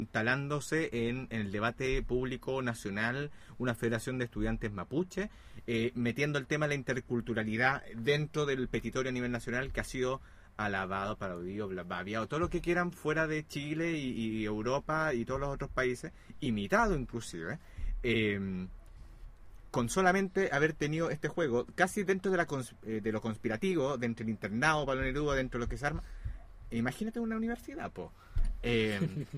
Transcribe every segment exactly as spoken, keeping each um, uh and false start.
instalándose en, en el debate público nacional una federación de estudiantes mapuche, eh, metiendo el tema de la interculturalidad dentro del petitorio a nivel nacional, que ha sido alabado, aplaudido, babiado, todo lo que quieran fuera de Chile y, y Europa y todos los otros países, imitado inclusive, eh, con solamente haber tenido este juego, casi dentro de, la cons eh, de lo conspirativo, dentro del internado Pablo Neruda, dentro de lo que se arma. Imagínate una universidad, po. Eh,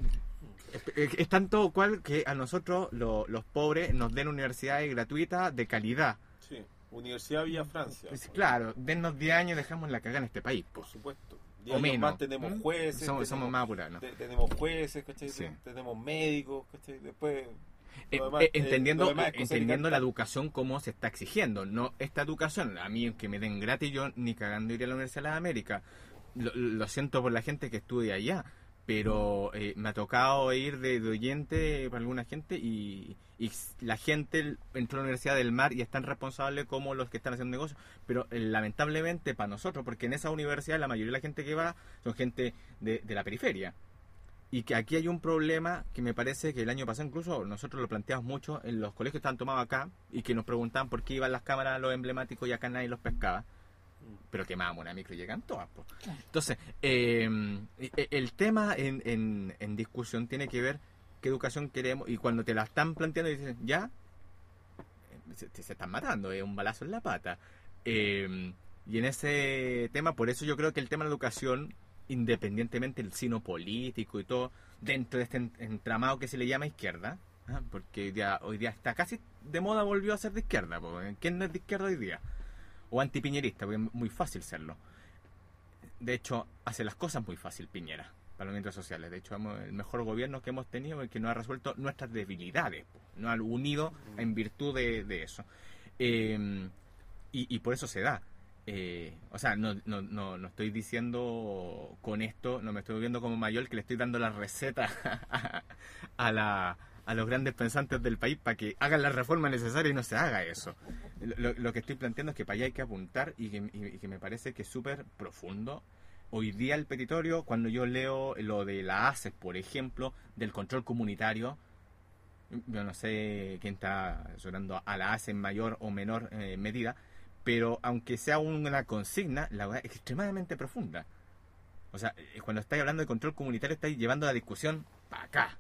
es, es tanto cual que a nosotros, lo, los pobres, nos den universidades gratuitas de calidad. Sí, Universidad Villa Francia. Pues, claro, dennos diez años y dejamos la cagada en este país, po. Por supuesto. O menos. Más tenemos jueces. Somos, tenemos, somos más apurados, ¿no? te, tenemos jueces, ¿cachai? Sí. Tenemos médicos, ¿cachai? Después... Eh, demás, eh, entendiendo eh, entendiendo la educación como se está exigiendo, no esta educación, a mí que me den gratis, yo ni cagando iría a la Universidad de las Américas. Lo, lo siento por la gente que estudia allá, pero eh, me ha tocado ir de, de oyente para alguna gente y, y la gente entró a la Universidad del Mar y es tan responsable como los que están haciendo negocios, pero eh, lamentablemente para nosotros, porque en esa universidad la mayoría de la gente que va son gente de, de la periferia. Y que aquí hay un problema que me parece que el año pasado incluso nosotros lo planteamos mucho en los colegios que estaban tomados acá y que nos preguntaban por qué iban las cámaras a los emblemáticos y acá nadie los pescaba. Pero quemábamos una micro y llegan todas, po. Entonces, eh, el tema en, en, en discusión tiene que ver qué educación queremos, y cuando te la están planteando y dicen, ya, se, se están matando, es un balazo en la pata. Eh, y en ese tema, por eso yo creo que el tema de la educación, independientemente del sino político y todo, dentro de este entramado que se le llama izquierda, ¿eh? Porque hoy día, hoy día está casi de moda, volvió a ser de izquierda, porque ¿quién no es de izquierda hoy día? O antipiñerista, porque es muy fácil serlo. De hecho, hace las cosas muy fácil Piñera para los movimientos sociales. De hecho, hemos, el mejor gobierno que hemos tenido es que nos ha resuelto nuestras debilidades, nos ha unido en virtud de, de eso. Eh, y, y por eso se da. Eh, o sea, no, no, no, no estoy diciendo con esto, no me estoy viendo como mayor que le estoy dando la receta a, a, la, a los grandes pensantes del país para que hagan la reforma necesaria y no se haga eso. Lo, lo que estoy planteando es que para allá hay que apuntar y que, y, y que me parece que es súper profundo. Hoy día el petitorio, cuando yo leo lo de la A C E S, por ejemplo, del control comunitario, yo no sé quién está sonando a la A C E S en mayor o menor eh, medida, pero aunque sea una consigna, la verdad es extremadamente profunda. O sea, cuando estáis hablando de control comunitario, estáis llevando la discusión para acá.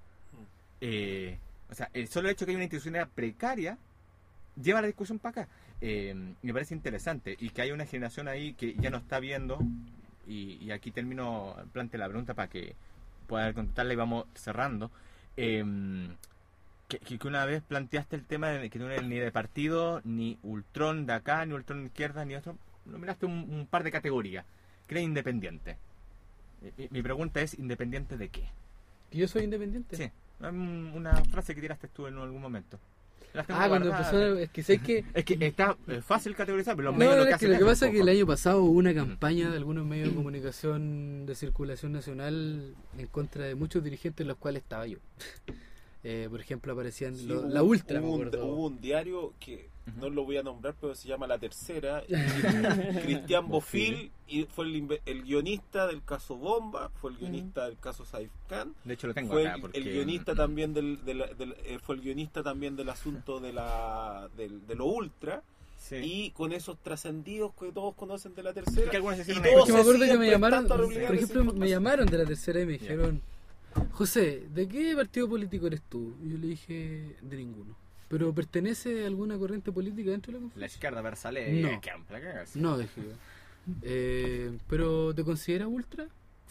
Eh, o sea, el solo hecho que hay una institucionalidad precaria lleva la discusión para acá. Eh, me parece interesante. Y que hay una generación ahí que ya no está viendo, y, y aquí termino, plante la pregunta para que pueda contestarla y vamos cerrando. Eh, Que, que una vez planteaste el tema de que no eres ni de partido, ni ultrón de acá, ni ultrón de izquierda, ni otro. No miraste un, un par de categorías. Que eres independiente. Mi, mi pregunta es, ¿independiente de qué? ¿Que yo soy independiente? Sí. Una frase que tiraste tú en algún momento. Ah, cuando empezó, es que sé que... es que está fácil categorizar, pero los no, medios no, lo que es que lo que pasa es que el poco. año pasado hubo una campaña de algunos medios de comunicación de circulación nacional en contra de muchos dirigentes, los cuales estaba yo. Eh, por ejemplo, aparecían Sí, lo, hubo, la Ultra, hubo, me un, acuerdo. hubo un diario que uh-huh. no lo voy a nombrar, pero se llama La Tercera. Cristian Bofil, y fue el, el guionista del caso Bomba, fue el guionista uh-huh. del caso Saif Khan. De hecho lo tengo fue acá el, porque... el guionista también del, del, del eh, fue el guionista también del asunto de la del, de lo Ultra. Sí. Y con esos trascendidos que todos conocen de La Tercera. Que algunos y se todos me acuerdo que me llamaron, por por ejemplo, me llamaron de La Tercera y me dijeron, José, ¿de qué partido político eres tú? Y yo le dije, de ninguno. ¿Pero pertenece a alguna corriente política dentro de la conferencia? La izquierda versalé. No, no, dije yo. Eh, ¿Pero te consideras ultra?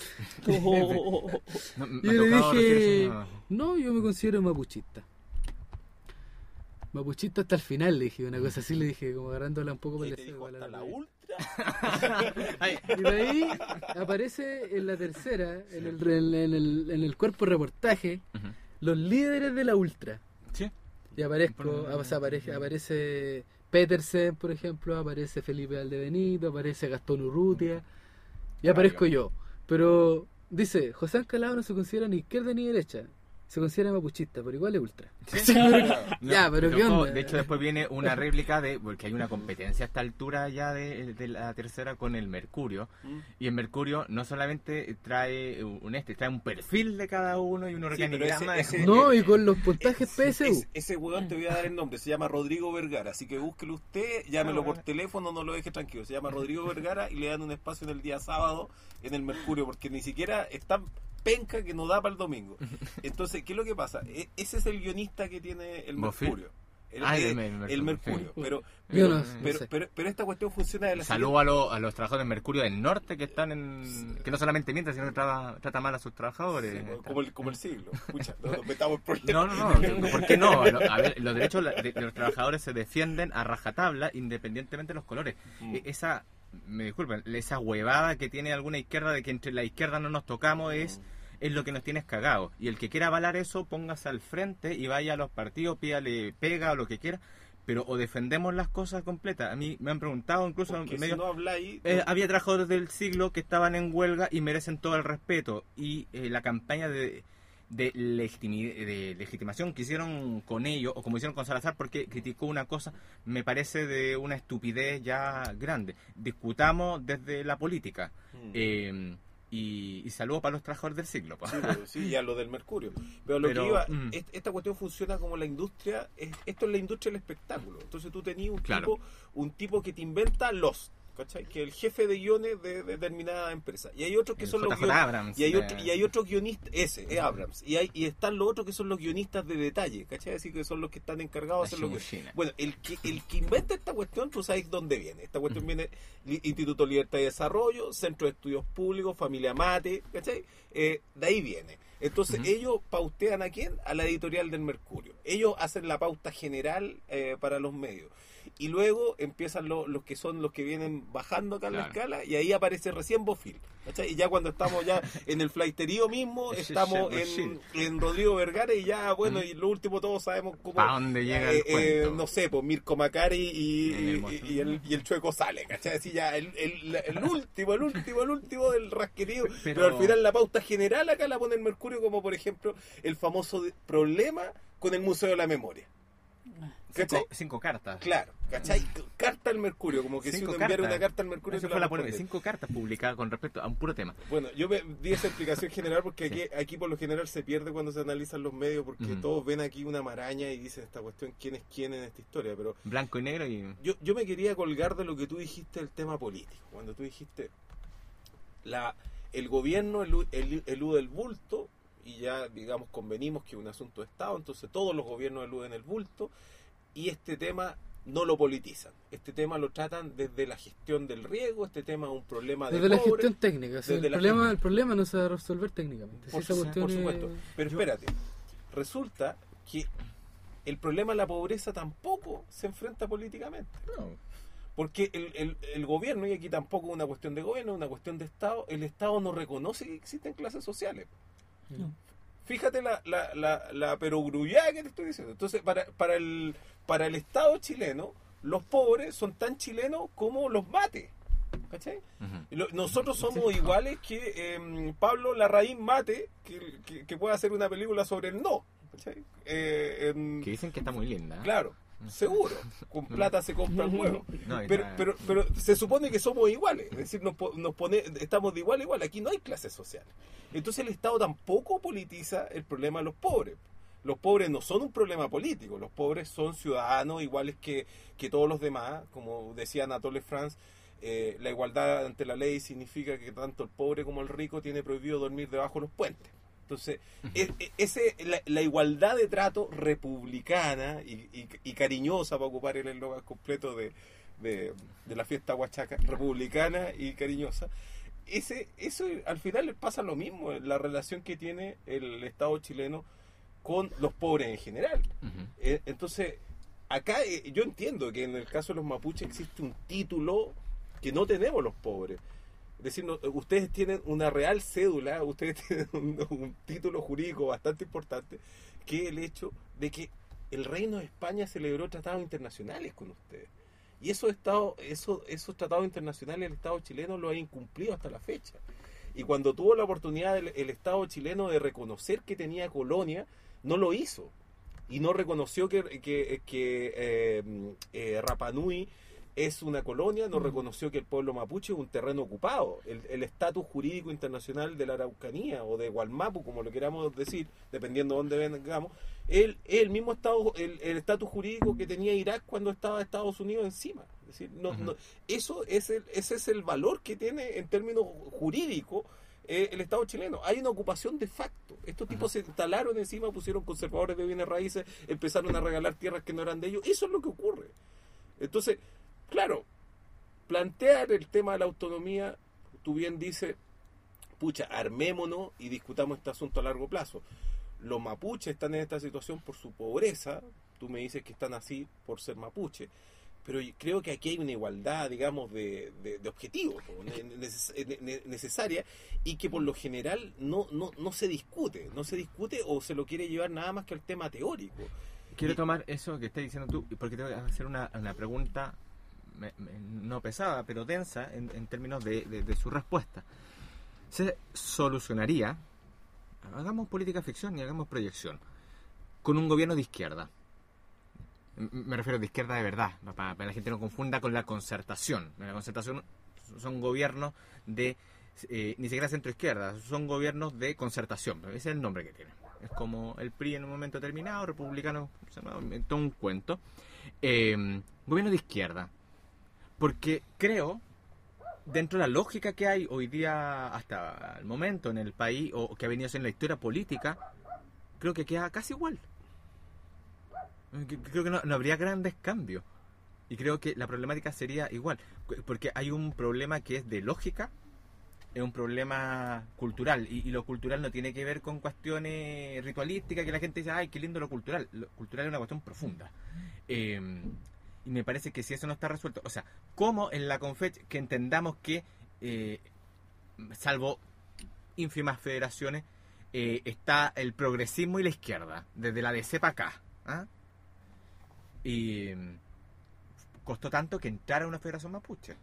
Oh. no, y yo le dije, no, yo me considero mapuchista. Mapuchista hasta el final, le dije, una cosa así, le dije, como agarrándola un poco por el deseo. ¿Hasta la ultra? Y de ahí aparece en La Tercera, en el, en el, en el cuerpo reportaje, uh-huh. los líderes de la ultra. Sí. Y aparezco, o sea, aparece, aparece Petersen, por ejemplo, aparece Felipe Valdebenito, aparece Gastón Urrutia, y aparezco yo. Pero dice, José Ancalado no se considera ni izquierda ni derecha. se considera mapuchista, pero igual es ultra. Sí. Ya, pero me ¿qué tocó- onda? De hecho, después viene una réplica de. Porque hay una competencia a esta altura ya de, de la tercera con el Mercurio. Mm. Y el Mercurio no solamente trae un este, trae un perfil de cada uno y un Sí, pero organigrama. ese- de- ese- No, y con los puntajes P S U. Es- ese weón te voy a dar el nombre, se llama Rodrigo Vergara, así que búsquelo usted, llámelo por teléfono, no lo deje tranquilo. Se llama Rodrigo Vergara y le dan un espacio en el día sábado en el Mercurio, porque ni siquiera es tan penca que no da para el domingo. Entonces, ¿qué es lo que pasa? E- ese es el guionista que tiene el ¿Bofil? Mercurio. El, Ah, el- el Mercurio, el Mercurio. sí. Pero, Yo pero, no- no pero, sé. pero- pero esta cuestión funciona de la Saludo a, lo- a los trabajadores de Mercurio del Norte que están en. Que no solamente mienten, sino que trata, trata mal a sus trabajadores. siguiente- sí, como, el, como el siglo. Escucha, no nos metamos en problemas. No, no, no, ¿por qué no? Lo- A ver, los derechos de de los trabajadores se defienden a rajatabla independientemente de los colores. Mm. E- Esa, me disculpen, esa huevada que tiene alguna izquierda de que entre la izquierda no nos tocamos es, es lo que nos tienes cagados. Y el que quiera avalar eso, póngase al frente y vaya a los partidos, pídale pega o lo que quiera. Pero o defendemos las cosas completas. A mí me han preguntado incluso Porque en si medio... no habláis... Eh, había trabajadores del siglo que estaban en huelga y merecen todo el respeto. Y eh, la campaña de, de, legitimi- de legitimación que hicieron con ellos, o como hicieron con Salazar, porque criticó una cosa, me parece de una estupidez ya grande. Discutamos desde la política. Mm. Eh, y, y saludo para los trabajadores del siglo. pa. Sí, pero, sí, ya lo del Mercurio. Pero lo Pero, que iba, mm. es- esta cuestión funciona como la industria, es- esto es la industria del espectáculo. Entonces tú tenías un Claro. tipo, un tipo que te inventa los, ¿cachai? Que es el jefe de guiones de, de determinada empresa. Y hay otros que El son los J J guionistas. Abrams, Y hay, eh, otro, y hay otros guionistas, ese, es Abrams. Y hay y están los otros que son los guionistas de detalle, ¿cachai? Así que son los que están encargados de la hacer lo que... chimuchina. Bueno, el que, el que inventa esta cuestión, tú sabes dónde viene. Esta cuestión viene Li- Instituto Libertad y Desarrollo, Centro de Estudios Públicos, Familia Mate, ¿cachai? Eh, de ahí viene. Entonces Ujú. ellos pautean a quién? A la editorial del Mercurio. Ellos hacen la pauta general eh, para los medios. Y luego empiezan lo- los que son los que vienen bajando acá en la Claro. escala y ahí aparece recién Bofil. ¿Cachai? Y ya cuando estamos ya en el flighterío mismo, Ese estamos es en, en Rodrigo Vergara y ya, bueno, Mm. y lo último todos sabemos cómo... ¿Pa' dónde llega el eh, eh, cuento? no sé, pues Mirko Macari y, En el y- mozo. y el, y el chueco sale, ¿cachai? Así ya, el, el, el último, el último, el último del rasquerío. Pero, Pero- al final la pauta general acá la pone el Mercurio, como por ejemplo el famoso de- problema con el Museo de la Memoria. ¿Cachai? Cinco, cinco cartas. Claro, ¿cachai? Carta al Mercurio, como que si Cinco uno enviara cartas. una carta al Mercurio Esa te fue la la polémica. responde. Cinco cartas publicadas con respecto a un puro tema. Bueno, yo me di esa explicación general porque Sí. aquí, aquí por lo general se pierde cuando se analizan los medios porque Ujú. todos ven aquí una maraña y dicen esta cuestión quién es quién en esta historia, pero Blanco y negro y... yo, yo me quería colgar de lo que tú dijiste del tema político, cuando tú dijiste la el gobierno elu- el- elude el bulto y ya digamos convenimos que es un asunto de Estado, entonces todos los gobiernos eluden el bulto y este tema no lo politizan, este tema lo tratan desde la gestión del riego, este tema es un problema de Desde la cobre. gestión técnica. o sea, Desde el, la problema, gestión. el problema no se va a resolver técnicamente. Si Por, esa su- cuestión por es- supuesto. Pero Yo- espérate, resulta que el problema de la pobreza tampoco se enfrenta políticamente. Porque el, el, el gobierno, y aquí tampoco es una cuestión de gobierno, es una cuestión de Estado, el Estado no reconoce que existen clases sociales. No. Fíjate la, la, la, la perogrullada que te estoy diciendo. Entonces, para, para, el, para el Estado chileno, los pobres son tan chilenos como los mates. ¿Cachai? Ujú. Y lo- Nosotros somos iguales que eh, Pablo Larraín Mate, que, que, que puede hacer una película sobre el no. ¿Cachai? Eh, en- Que dicen que está muy linda. ¿eh? Claro, seguro. Con plata se compra el huevo. No, y Pero, nada. pero, pero se supone que somos iguales, es decir, nos, po- nos pone, estamos de igual a igual, aquí no hay clases sociales. Entonces el Estado tampoco politiza el problema de los pobres. Los pobres no son un problema político, los pobres son ciudadanos iguales que, que todos los demás, como decía Anatole France, eh, la igualdad ante la ley significa que tanto el pobre como el rico tiene prohibido dormir debajo de los puentes. Entonces, es- es- ese, la, la igualdad de trato republicana y, y- y cariñosa, para ocupar el eslogan completo de, de, de la fiesta huachaca, republicana y cariñosa, ese eso al final le pasa lo mismo, la relación que tiene el Estado chileno con los pobres en general. Ujú. Eh, entonces, acá eh, yo entiendo que en el caso de los mapuches existe un título que no tenemos los pobres. Es decir, no- ustedes tienen una real cédula, ustedes tienen un, un título jurídico bastante importante, que es el hecho de que el Reino de España celebró tratados internacionales con ustedes. Y esos, estados, esos, esos tratados internacionales el Estado chileno lo ha incumplido hasta la fecha. Y cuando tuvo la oportunidad el, el Estado chileno de reconocer que tenía colonia, no lo hizo. Y no reconoció que, que, que eh, eh, Rapa Nui es una colonia, no reconoció que el pueblo mapuche es un terreno ocupado. El estatus jurídico internacional de la Araucanía o de Gualmapu, como lo queramos decir, dependiendo de dónde vengamos, es el mismo estado, el estatus jurídico que tenía Irak cuando estaba Estados Unidos encima. Es decir, no, uh-huh. no, eso es el, ese es el valor que tiene en términos jurídicos eh, el Estado chileno. Hay una ocupación de facto. Estos tipos uh-huh. se instalaron encima, pusieron conservadores de bienes raíces, empezaron a regalar tierras que no eran de ellos. Eso es lo que ocurre. Entonces, claro, plantear el tema de la autonomía, tú bien dices, pucha, armémonos y discutamos este asunto a largo plazo. Los mapuches están en esta situación por su pobreza, tú me dices que están así por ser mapuche, pero creo que aquí hay una igualdad, digamos, de, de, de objetivos neces- necesaria y que por lo general no, no, no se discute, no se discute o se lo quiere llevar nada más que al tema teórico. Quiero y, tomar eso que estás diciendo tú, porque te voy a hacer una, una pregunta me, me, no pesada, pero densa en, en términos de, de, de su respuesta. ¿Se solucionaría, hagamos política ficción y hagamos proyección, con un gobierno de izquierda? Me refiero de izquierda de verdad, para que la gente no confunda con la concertación. La concertación son gobiernos de, eh, ni siquiera centro-izquierda, son gobiernos de concertación. Ese es el nombre que tienen. Es como el P R I en un momento determinado, republicano, todo un cuento. Eh, gobierno de izquierda. Porque creo, dentro de la lógica que hay hoy día hasta el momento en el país, o que ha venido en la historia política, creo que queda casi igual. Creo que no, no habría grandes cambios. Y creo que la problemática sería igual. Porque hay un problema que es de lógica, es un problema cultural. Y, y lo cultural no tiene que ver con cuestiones ritualísticas que la gente dice, ay, qué lindo lo cultural. Lo cultural es una cuestión profunda. Eh, y me parece que si eso no está resuelto, o sea, ¿cómo en la Confech que entendamos que, eh, salvo ínfimas federaciones, eh, está el progresismo y la izquierda, desde la D C para acá? ¿Ah? Y costó tanto que entrara una federación mapuche.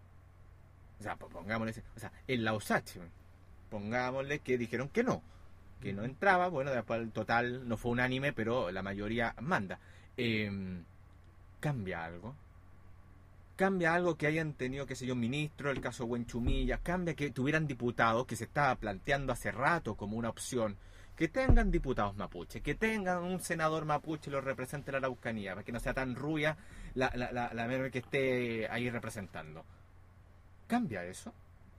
O sea, pongámosle, o sea, en la U S A C H, pongámosle que dijeron que no, que no entraba. Bueno, después el total no fue unánime, pero la mayoría manda. Eh, ¿Cambia algo? ¿Cambia algo que hayan tenido, qué sé yo, ministro, el caso Huenchumilla? ¿Cambia que tuvieran diputados, que se estaba planteando hace rato como una opción? Que tengan diputados mapuche, que tengan un senador mapuche y lo represente la Araucanía, para que no sea tan rubia la, la, la, la meme que esté ahí representando. ¿Cambia eso?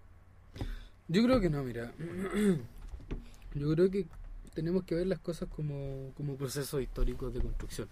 Yo creo que no, mira. Yo creo que tenemos que ver las cosas como, como procesos históricos de construcción.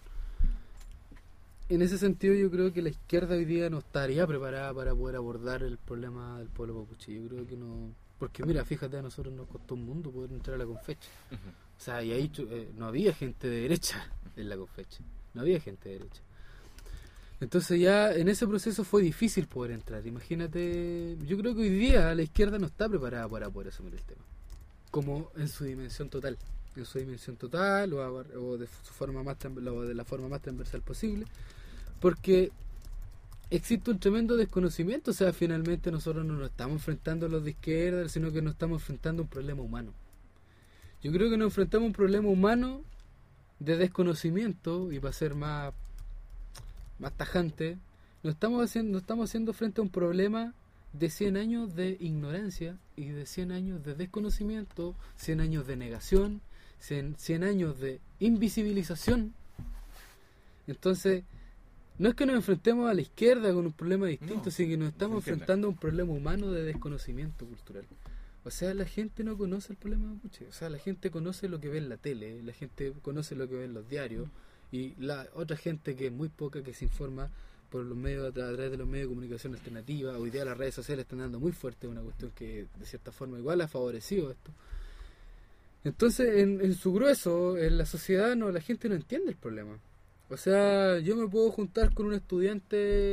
En ese sentido yo creo que la izquierda hoy día no estaría preparada para poder abordar el problema del pueblo mapuche. Yo creo que no... Porque mira, fíjate, a nosotros nos costó un mundo poder entrar a la Confech. Uh-huh. O sea, y ahí eh, no había gente de derecha en la Confech. No había gente de derecha. Entonces ya en ese proceso fue difícil poder entrar. Imagínate, yo creo que hoy día la izquierda no está preparada para poder asumir el tema. Como en su dimensión total. En su dimensión total o, a, o de su forma más o de la forma más transversal posible. Porque existe un tremendo desconocimiento. O sea, finalmente nosotros no nos estamos enfrentando a los de izquierda, sino que nos estamos enfrentando a un problema humano. Yo creo que nos enfrentamos a un problema humano de desconocimiento, y para ser más, más tajante, nos estamos haciendo, nos estamos haciendo frente a un problema de cien años de ignorancia y de cien años de desconocimiento, cien años de negación, cien, cien años de invisibilización. Entonces, no es que nos enfrentemos a la izquierda con un problema distinto, no, sino que nos estamos enfrentando a un problema humano de desconocimiento cultural. O sea, la gente no conoce el problema mapuche. O sea, la gente conoce lo que ve en la tele, la gente conoce lo que ve en los diarios, y la otra gente que es muy poca, que se informa por los medios, a través de los medios de comunicación alternativa. Hoy día las redes sociales están dando muy fuerte, una cuestión que de cierta forma igual ha favorecido esto. Entonces, en, en su grueso, en la sociedad, no, la gente no entiende el problema. O sea, yo me puedo juntar con un estudiante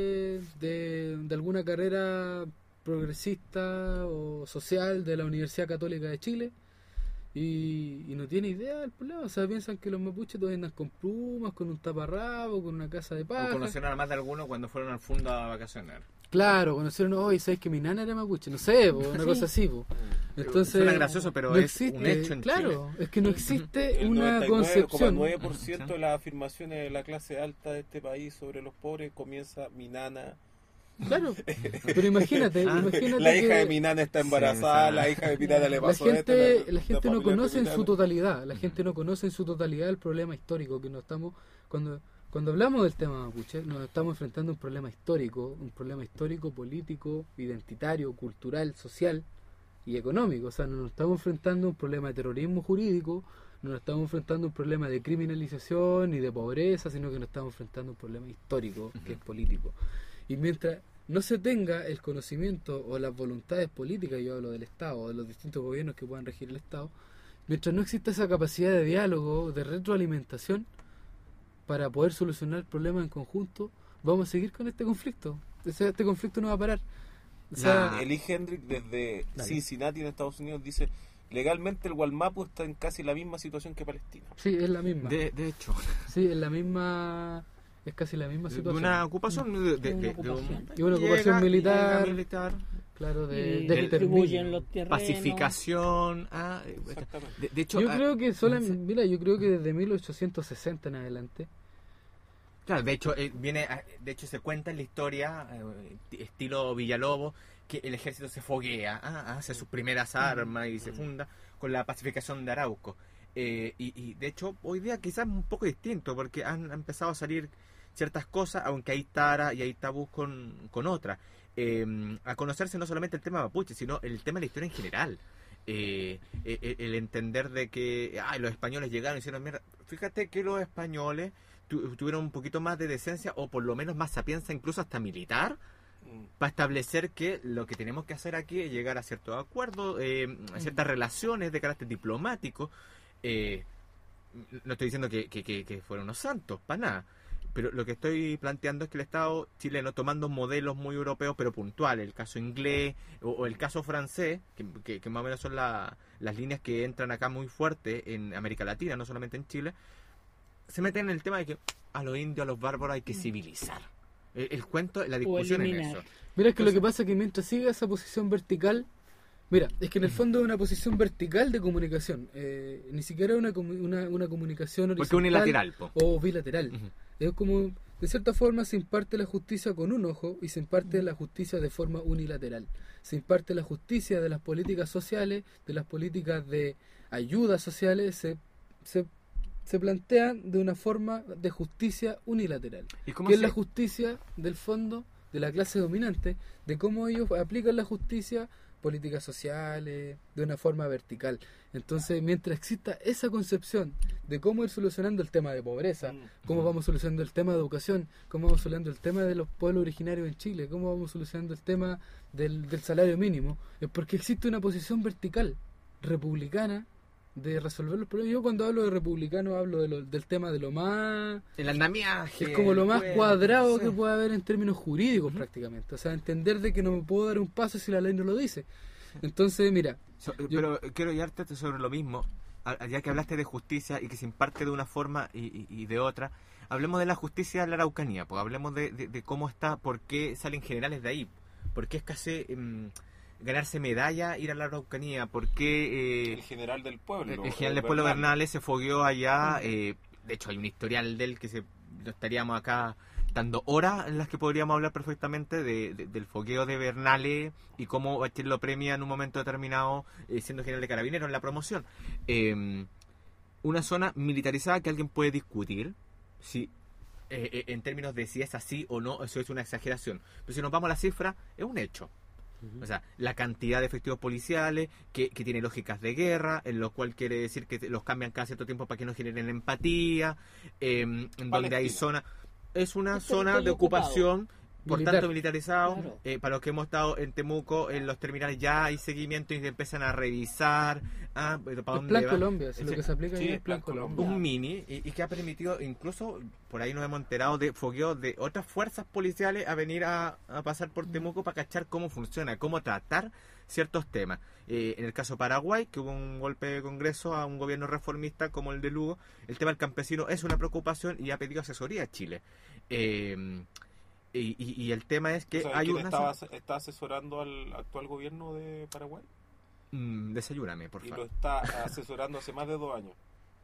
de, de alguna carrera progresista o social de la Universidad Católica de Chile y, y no tiene idea del problema. O sea, piensan que los mapuches todavía andan con plumas, con un taparrabo, con una casa de paja. O conocieron a más de alguno cuando fueron al fondo a vacacionar. Claro, conocieron, hoy sabes que mi nana era mapuche, no sé, po, una Sí. cosa así, po. Entonces, Suena gracioso, pero no es existe, un hecho en claro, es que no existe El una noventa y nueve coma concepción. nueve por ciento de las afirmaciones de la clase alta de este país sobre los pobres comienza mi nana. Claro, pero imagínate, Ah, imagínate La hija que de mi nana está embarazada, Sí, la hija de mi nana le la pasó esto. gente, la gente no familia conoce en su feminina. totalidad, la gente no conoce en su totalidad el problema histórico que nos estamos cuando cuando hablamos del tema mapuche, nos estamos enfrentando a un problema histórico, un problema histórico, político, identitario, cultural, social y económico. O sea, no nos estamos enfrentando a un problema de terrorismo jurídico, no nos estamos enfrentando a un problema de criminalización ni de pobreza, sino que nos estamos enfrentando a un problema histórico, que es político. Y mientras no se tenga el conocimiento o las voluntades políticas, yo hablo del Estado, de los distintos gobiernos que puedan regir el Estado, mientras no exista esa capacidad de diálogo, de retroalimentación, para poder solucionar el problema en conjunto, vamos a seguir con este conflicto. O sea, este conflicto no va a parar. O sea, La- Eli Hendrick desde Dale. Cincinnati en Estados Unidos dice, legalmente el Gualmapu está en casi la misma situación que Palestina. sí, es la misma. De, de hecho, Sí, es la misma, es casi la misma de situación. una ocupación de, de- De una de- de un- ocupación. Y una ocupación llega- militar. llega militar, Claro, de, Y de distribuyen exterminio. los terrenos. pacificación. ah, eh, Exactamente. de, de hecho, Yo ah, creo que solamente, sí. mira, yo creo que desde mil ochocientos sesenta en adelante, Claro, de hecho, eh, viene, a- de hecho se cuenta en la historia, eh, estilo Villalobos, que el ejército se foguea, ah, hace sus primeras armas y se funda con la pacificación de Arauco. Eh, y, y de hecho, hoy día quizás es un poco distinto, porque han, han empezado a salir ciertas cosas, aunque hay tara y hay tabús con, con otras. Eh, a conocerse no solamente el tema mapuche, sino el tema de la historia en general. Eh, eh, el entender de que ay, los españoles llegaron y hicieron mierda. Fíjate que los españoles tu- tuvieron un poquito más de decencia, o por lo menos más sapienza, incluso hasta militar, Mm. para establecer que lo que tenemos que hacer aquí es llegar a ciertos acuerdos, eh, a ciertas relaciones de carácter diplomático. Eh, no estoy diciendo que, que, que, que fueron unos santos, para nada. Pero lo que estoy planteando es que el Estado chileno, tomando modelos muy europeos pero puntuales, el caso inglés o, o el caso francés, que, que, que más o menos son la- las líneas que entran acá muy fuerte en América Latina, no solamente en Chile, se meten en el tema de que a los indios, a los bárbaros hay que civilizar. El, el cuento, la discusión en eliminar. eso. mira, es que lo Entonces- que pasa es que mientras siga esa posición vertical, mira, es que en el fondo es una posición vertical de comunicación, eh, ni siquiera una, comu- una, una comunicación Porque horizontal unilateral, po. o bilateral. Ujú. Es como, de cierta forma, se imparte la justicia con un ojo y se imparte la justicia de forma unilateral. Se imparte la justicia de las políticas sociales, de las políticas de ayudas sociales, se, se, se plantean de una forma de justicia unilateral. ¿Y cómo Que es se- la justicia del fondo de la clase dominante, de cómo ellos aplican la justicia, políticas sociales, de una forma vertical. Entonces, mientras exista esa concepción de cómo ir solucionando el tema de pobreza, cómo vamos solucionando el tema de educación, cómo vamos solucionando el tema de los pueblos originarios en Chile, cómo vamos solucionando el tema del, del salario mínimo, es porque existe una posición vertical, republicana, de resolver los problemas. Yo cuando hablo de republicano hablo de lo- del tema de lo más... El andamiaje. Es como lo más el- cuadrado sí. que puede haber en términos jurídicos prácticamente. O sea, entender de que no me puedo dar un paso si la ley no lo dice. Entonces, mira, So- Yo- pero quiero guiarte sobre lo mismo, a- ya que hablaste de justicia y que se imparte de una forma y, y- y de otra, hablemos de la justicia de la Araucanía, pues hablemos de, de- de cómo está, por qué salen generales de ahí, por qué es casi em, ganarse medalla ir a la Araucanía, por qué El eh, general del pueblo. el, el general de Pueblo Bernal. Bernales se fogueó allá, eh, de hecho hay un historial de él que se, lo estaríamos acá dando horas en las que podríamos hablar perfectamente de, de- del fogueo de Bernales y cómo Bachelet lo premia en un momento determinado eh, siendo general de carabineros en la promoción. Eh, una zona militarizada que alguien puede discutir si eh, eh, en términos de si es así o no, eso es una exageración. Pero si nos vamos a la cifra, es un hecho. O sea, la cantidad de efectivos policiales que, que tiene lógicas de guerra, en lo cual quiere decir que los cambian cada cierto tiempo para que no generen empatía, eh, en donde hay Palestina. zona... Es una Es zona territorio de ocupación, por Militar. tanto militarizado. Claro. Eh, para los que hemos estado en Temuco, en los terminales ya hay seguimiento y se empiezan a revisar. Ah, ¿para el dónde Plan va? Colombia, si lo Sí. que se aplica Sí, ahí es el Plan Plan Colombia. Colombia. Un mini y, y que ha permitido incluso, por ahí nos hemos enterado de fogueos de otras fuerzas policiales a venir a, a pasar por Temuco para cachar cómo funciona, cómo tratar ciertos temas. Eh, en el caso Paraguay, que hubo un golpe de congreso a un gobierno reformista como el de Lugo, el tema del campesino es una preocupación y ha pedido asesoría a Chile. Eh, Y, y, y el tema es que ¿Sabes hay quién una... estaba, está asesorando al actual gobierno de Paraguay? Mm, desayúname, por Y lo favor. está asesorando hace más de dos años.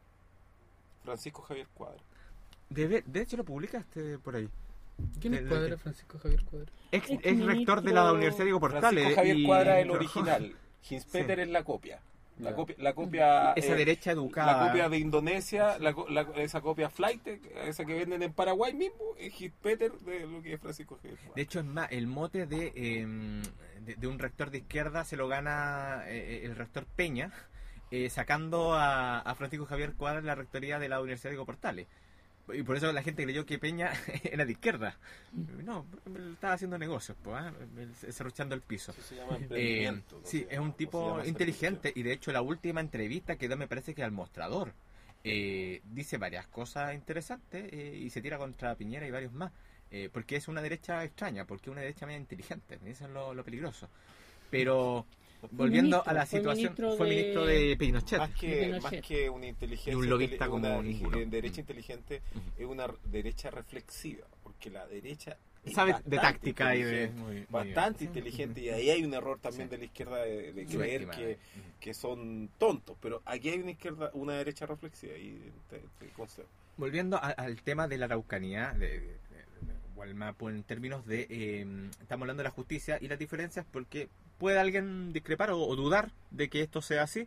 Francisco Javier Cuadra. De, de hecho lo publicaste por ahí. ¿Quién es Del- Cuadra, del- Francisco Javier Cuadra? Ex, Ex ex rector de la ministro Universidad Diego Portales. Francisco Javier y- Cuadra es el trabajó- original. Hinspeter es la copia. La Ya. copia, la copia Esa eh, derecha educada. La copia de Indonesia, la, co- la- esa copia flight, esa que venden en Paraguay mismo, es Hinspeter de lo que es Francisco Javier Cuadra. De hecho, es más, el mote de, eh, de, de un rector de izquierda se lo gana eh, el rector Peña, eh, sacando a, a Francisco Javier Cuadra de la rectoría de la Universidad Diego Portales. Y por eso la gente creyó que Peña era de izquierda. No, él estaba haciendo negocios, pues, ¿ah? Él cerruchando el piso. Eso se llama Eh, emprendimiento. no sí, sé, es un no se tipo llama inteligente servicio. y de hecho la última entrevista que da me parece que al Mostrador eh, dice varias cosas interesantes eh, y se tira contra Piñera y varios más. Eh, porque es una derecha extraña, porque es una derecha media inteligente, eso es lo, lo peligroso. Pero volviendo ministro, a la fue situación, ministro fue de- ministro de Pinochet. Más que, de Pinochet. más que una inteligencia, Y un lobista intele- como una ninguno. eh, derecha Mm. inteligente, Ujú. es una r- derecha reflexiva, porque la derecha es Sabe de bastante táctica y de... inteligente, muy- muy bastante bien. inteligente, y ahí hay un error también Sí. de la izquierda de, de Sí. creer Subestima, que, eh. que son tontos, pero aquí hay una izquierda, una derecha reflexiva, y te, te concedo. Volviendo a- al tema de la Araucanía, de, de- de- o al Mapo, en términos de, eh, estamos hablando de la justicia y las diferencias, porque puede alguien discrepar o, o dudar de que esto sea así,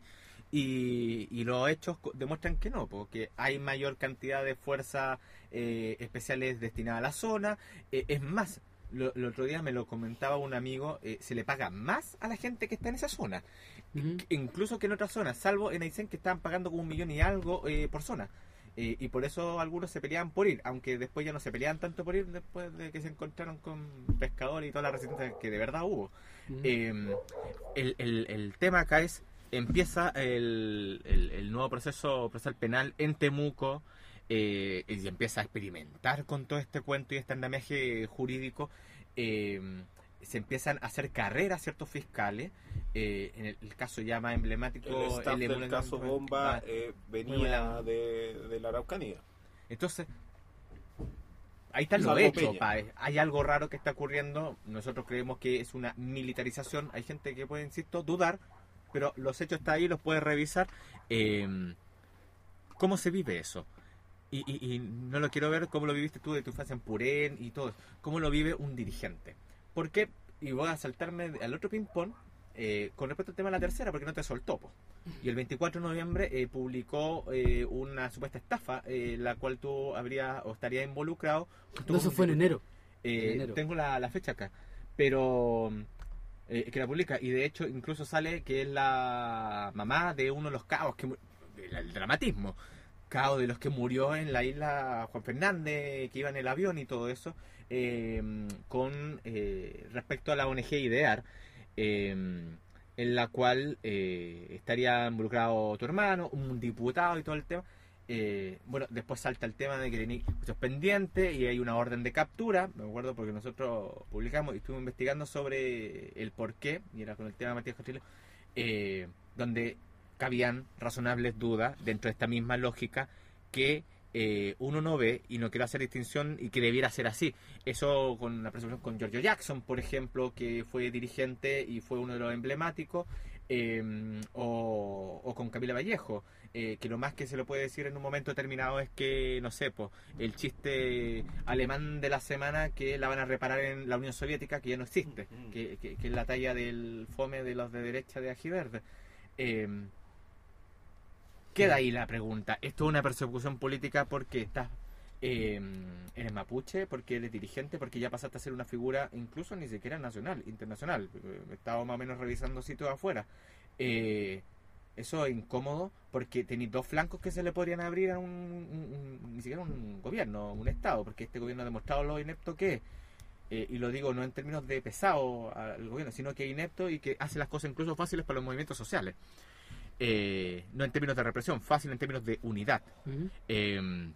y, y los hechos co- demuestran que no, porque hay mayor cantidad de fuerzas eh, especiales destinadas a la zona. Eh, es más, lo- el otro día me lo comentaba un amigo, eh, se le paga más a la gente que está en esa zona, Ujú. incluso que en otras zonas, salvo en Aysén, que estaban pagando como un millón y algo eh, por zona. Eh, y por eso algunos se peleaban por ir, aunque después ya no se peleaban tanto por ir después de que se encontraron con pescadores y toda la resistencia que de verdad hubo. Ujú. Eh, el, el- el tema acá es, empieza el, el- el nuevo proceso procesal penal en Temuco, eh, y se empieza a experimentar con todo este cuento y este andamiaje jurídico. eh, se empiezan a hacer carreras ciertos fiscales, eh, en el, el caso ya más emblemático, El staff el del Emulen- caso Bomba ah, eh, muy venía buena. de, de la Araucanía. entonces ahí está lo Salvo hecho, Peña. pa, hay algo raro que está ocurriendo. Nosotros creemos que es una militarización. Hay gente que puede, insisto, dudar, pero los hechos están ahí, los puedes revisar. Eh, ¿Cómo se vive eso? Y, y- y no lo quiero ver cómo lo viviste tú de tu infancia en Purén y todo eso. ¿Cómo lo vive un dirigente? Porque, y voy a saltarme al otro ping-pong, eh, con respecto al tema de la tercera, porque no te soltó. Po. Y el veinticuatro de noviembre eh, publicó eh, una supuesta estafa, eh, la cual tú habrías o estarías involucrado. Tú No, eso como fue en dipu- enero. eh, en enero. Tengo la, la fecha acá, pero eh, que la publica, y de hecho incluso sale que es la mamá de uno de los cabos, que mu- el, el dramatismo, cabo de los que murió en la isla Juan Fernández, que iba en el avión y todo eso, eh, con eh, respecto a la O N G IDEAR, eh, en la cual eh, estaría involucrado tu hermano, un diputado y todo el tema. Eh, bueno, después salta el tema de que tenéis muchos pendientes y hay una orden de captura, me acuerdo porque nosotros publicamos y estuvimos investigando sobre el por qué, y era con el tema de Matías Castrillo, eh, donde cabían razonables dudas dentro de esta misma lógica que eh, uno no ve, y no quiero hacer distinción y que debiera ser así. Eso con la persecución con Giorgio Jackson, por ejemplo, que fue dirigente y fue uno de los emblemáticos, eh, o, o con Camila Vallejo, eh, que lo más que se lo puede decir en un momento determinado es que, no sé, pues, el chiste alemán de la semana que la van a reparar en la Unión Soviética, que ya no existe, Ujú. que, que, que es la talla del fome de los de derecha de Agiverde. Eh, queda ahí la pregunta. ¿Esto es una persecución política porque estás eh, eres mapuche, porque eres dirigente, porque ya pasaste a ser una figura incluso ni siquiera nacional, internacional? He estado más o menos revisando sitios afuera. Eh, eso es incómodo porque tenéis dos flancos que se le podrían abrir a un, un- un- ni siquiera un gobierno, un estado, porque este gobierno ha demostrado lo inepto que es. Eh, y lo digo no en términos de pesado al gobierno, sino que es inepto y que hace las cosas incluso fáciles para los movimientos sociales. Eh, no en términos de represión, fácil en términos de unidad. Ujú. Eh,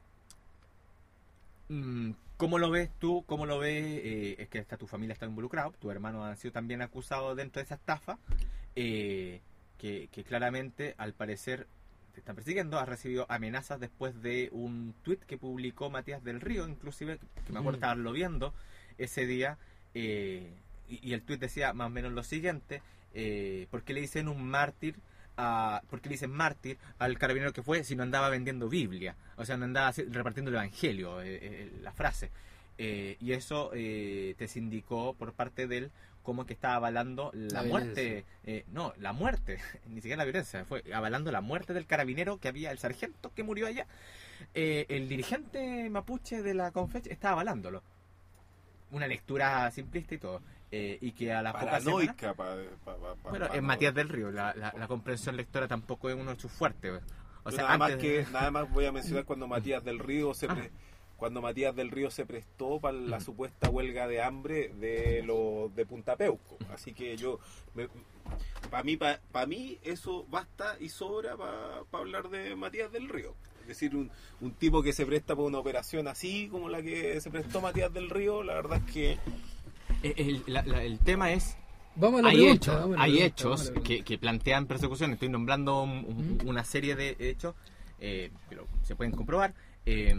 mm, ¿Cómo lo ves tú? ¿Cómo lo ves? Eh, es que hasta tu familia está involucrado, tu hermano ha sido también acusado dentro de esa estafa, eh, que, que claramente al parecer te están persiguiendo. Has recibido amenazas después de un tuit que publicó Matías del Río, inclusive, que me acuerdo Mm. estarlo viendo, ese día, eh, y, y el tuit decía más o menos lo siguiente, eh, ¿por qué le dicen un mártir? A, ¿Por qué le dicen mártir al carabinero que fue si no andaba vendiendo Biblia? O sea, no andaba así, repartiendo el evangelio, eh, eh, la frase. Eh, y eso eh, te sindicó por parte de él como que estaba avalando la, la muerte, eh, no, la muerte, ni siquiera la violencia, fue avalando la muerte del carabinero que había, el sargento que murió allá. Eh, el dirigente mapuche de la Confech estaba avalándolo. Una lectura simplista y todo. Eh, y que a las pocas semanas... Paranoica, pa, pa, pa, pa, bueno, pa, es no. Matías del Río, la, la, la comprensión lectora tampoco es uno de sus fuertes. O Yo sea, nada, antes más de- que, nada más voy a mencionar cuando Matías del Río se pre- cuando Matías del Río se prestó para la Ujú. supuesta huelga de hambre de los de Punta Peuco. Así que yo para mí para mí eso basta y sobra para hablar de Matías del Río. Es decir, un, un tipo que se presta para una operación así como la que se prestó Matías del Río, la verdad es que el, el- la- la- el tema es... Vamos a la Hay pregunta, hechos, vamos a la hay pregunta, vamos a hechos la pregunta. que, que plantean persecución. Estoy nombrando un- un- ¿Mm? una serie de hechos, eh, pero se pueden comprobar. eh,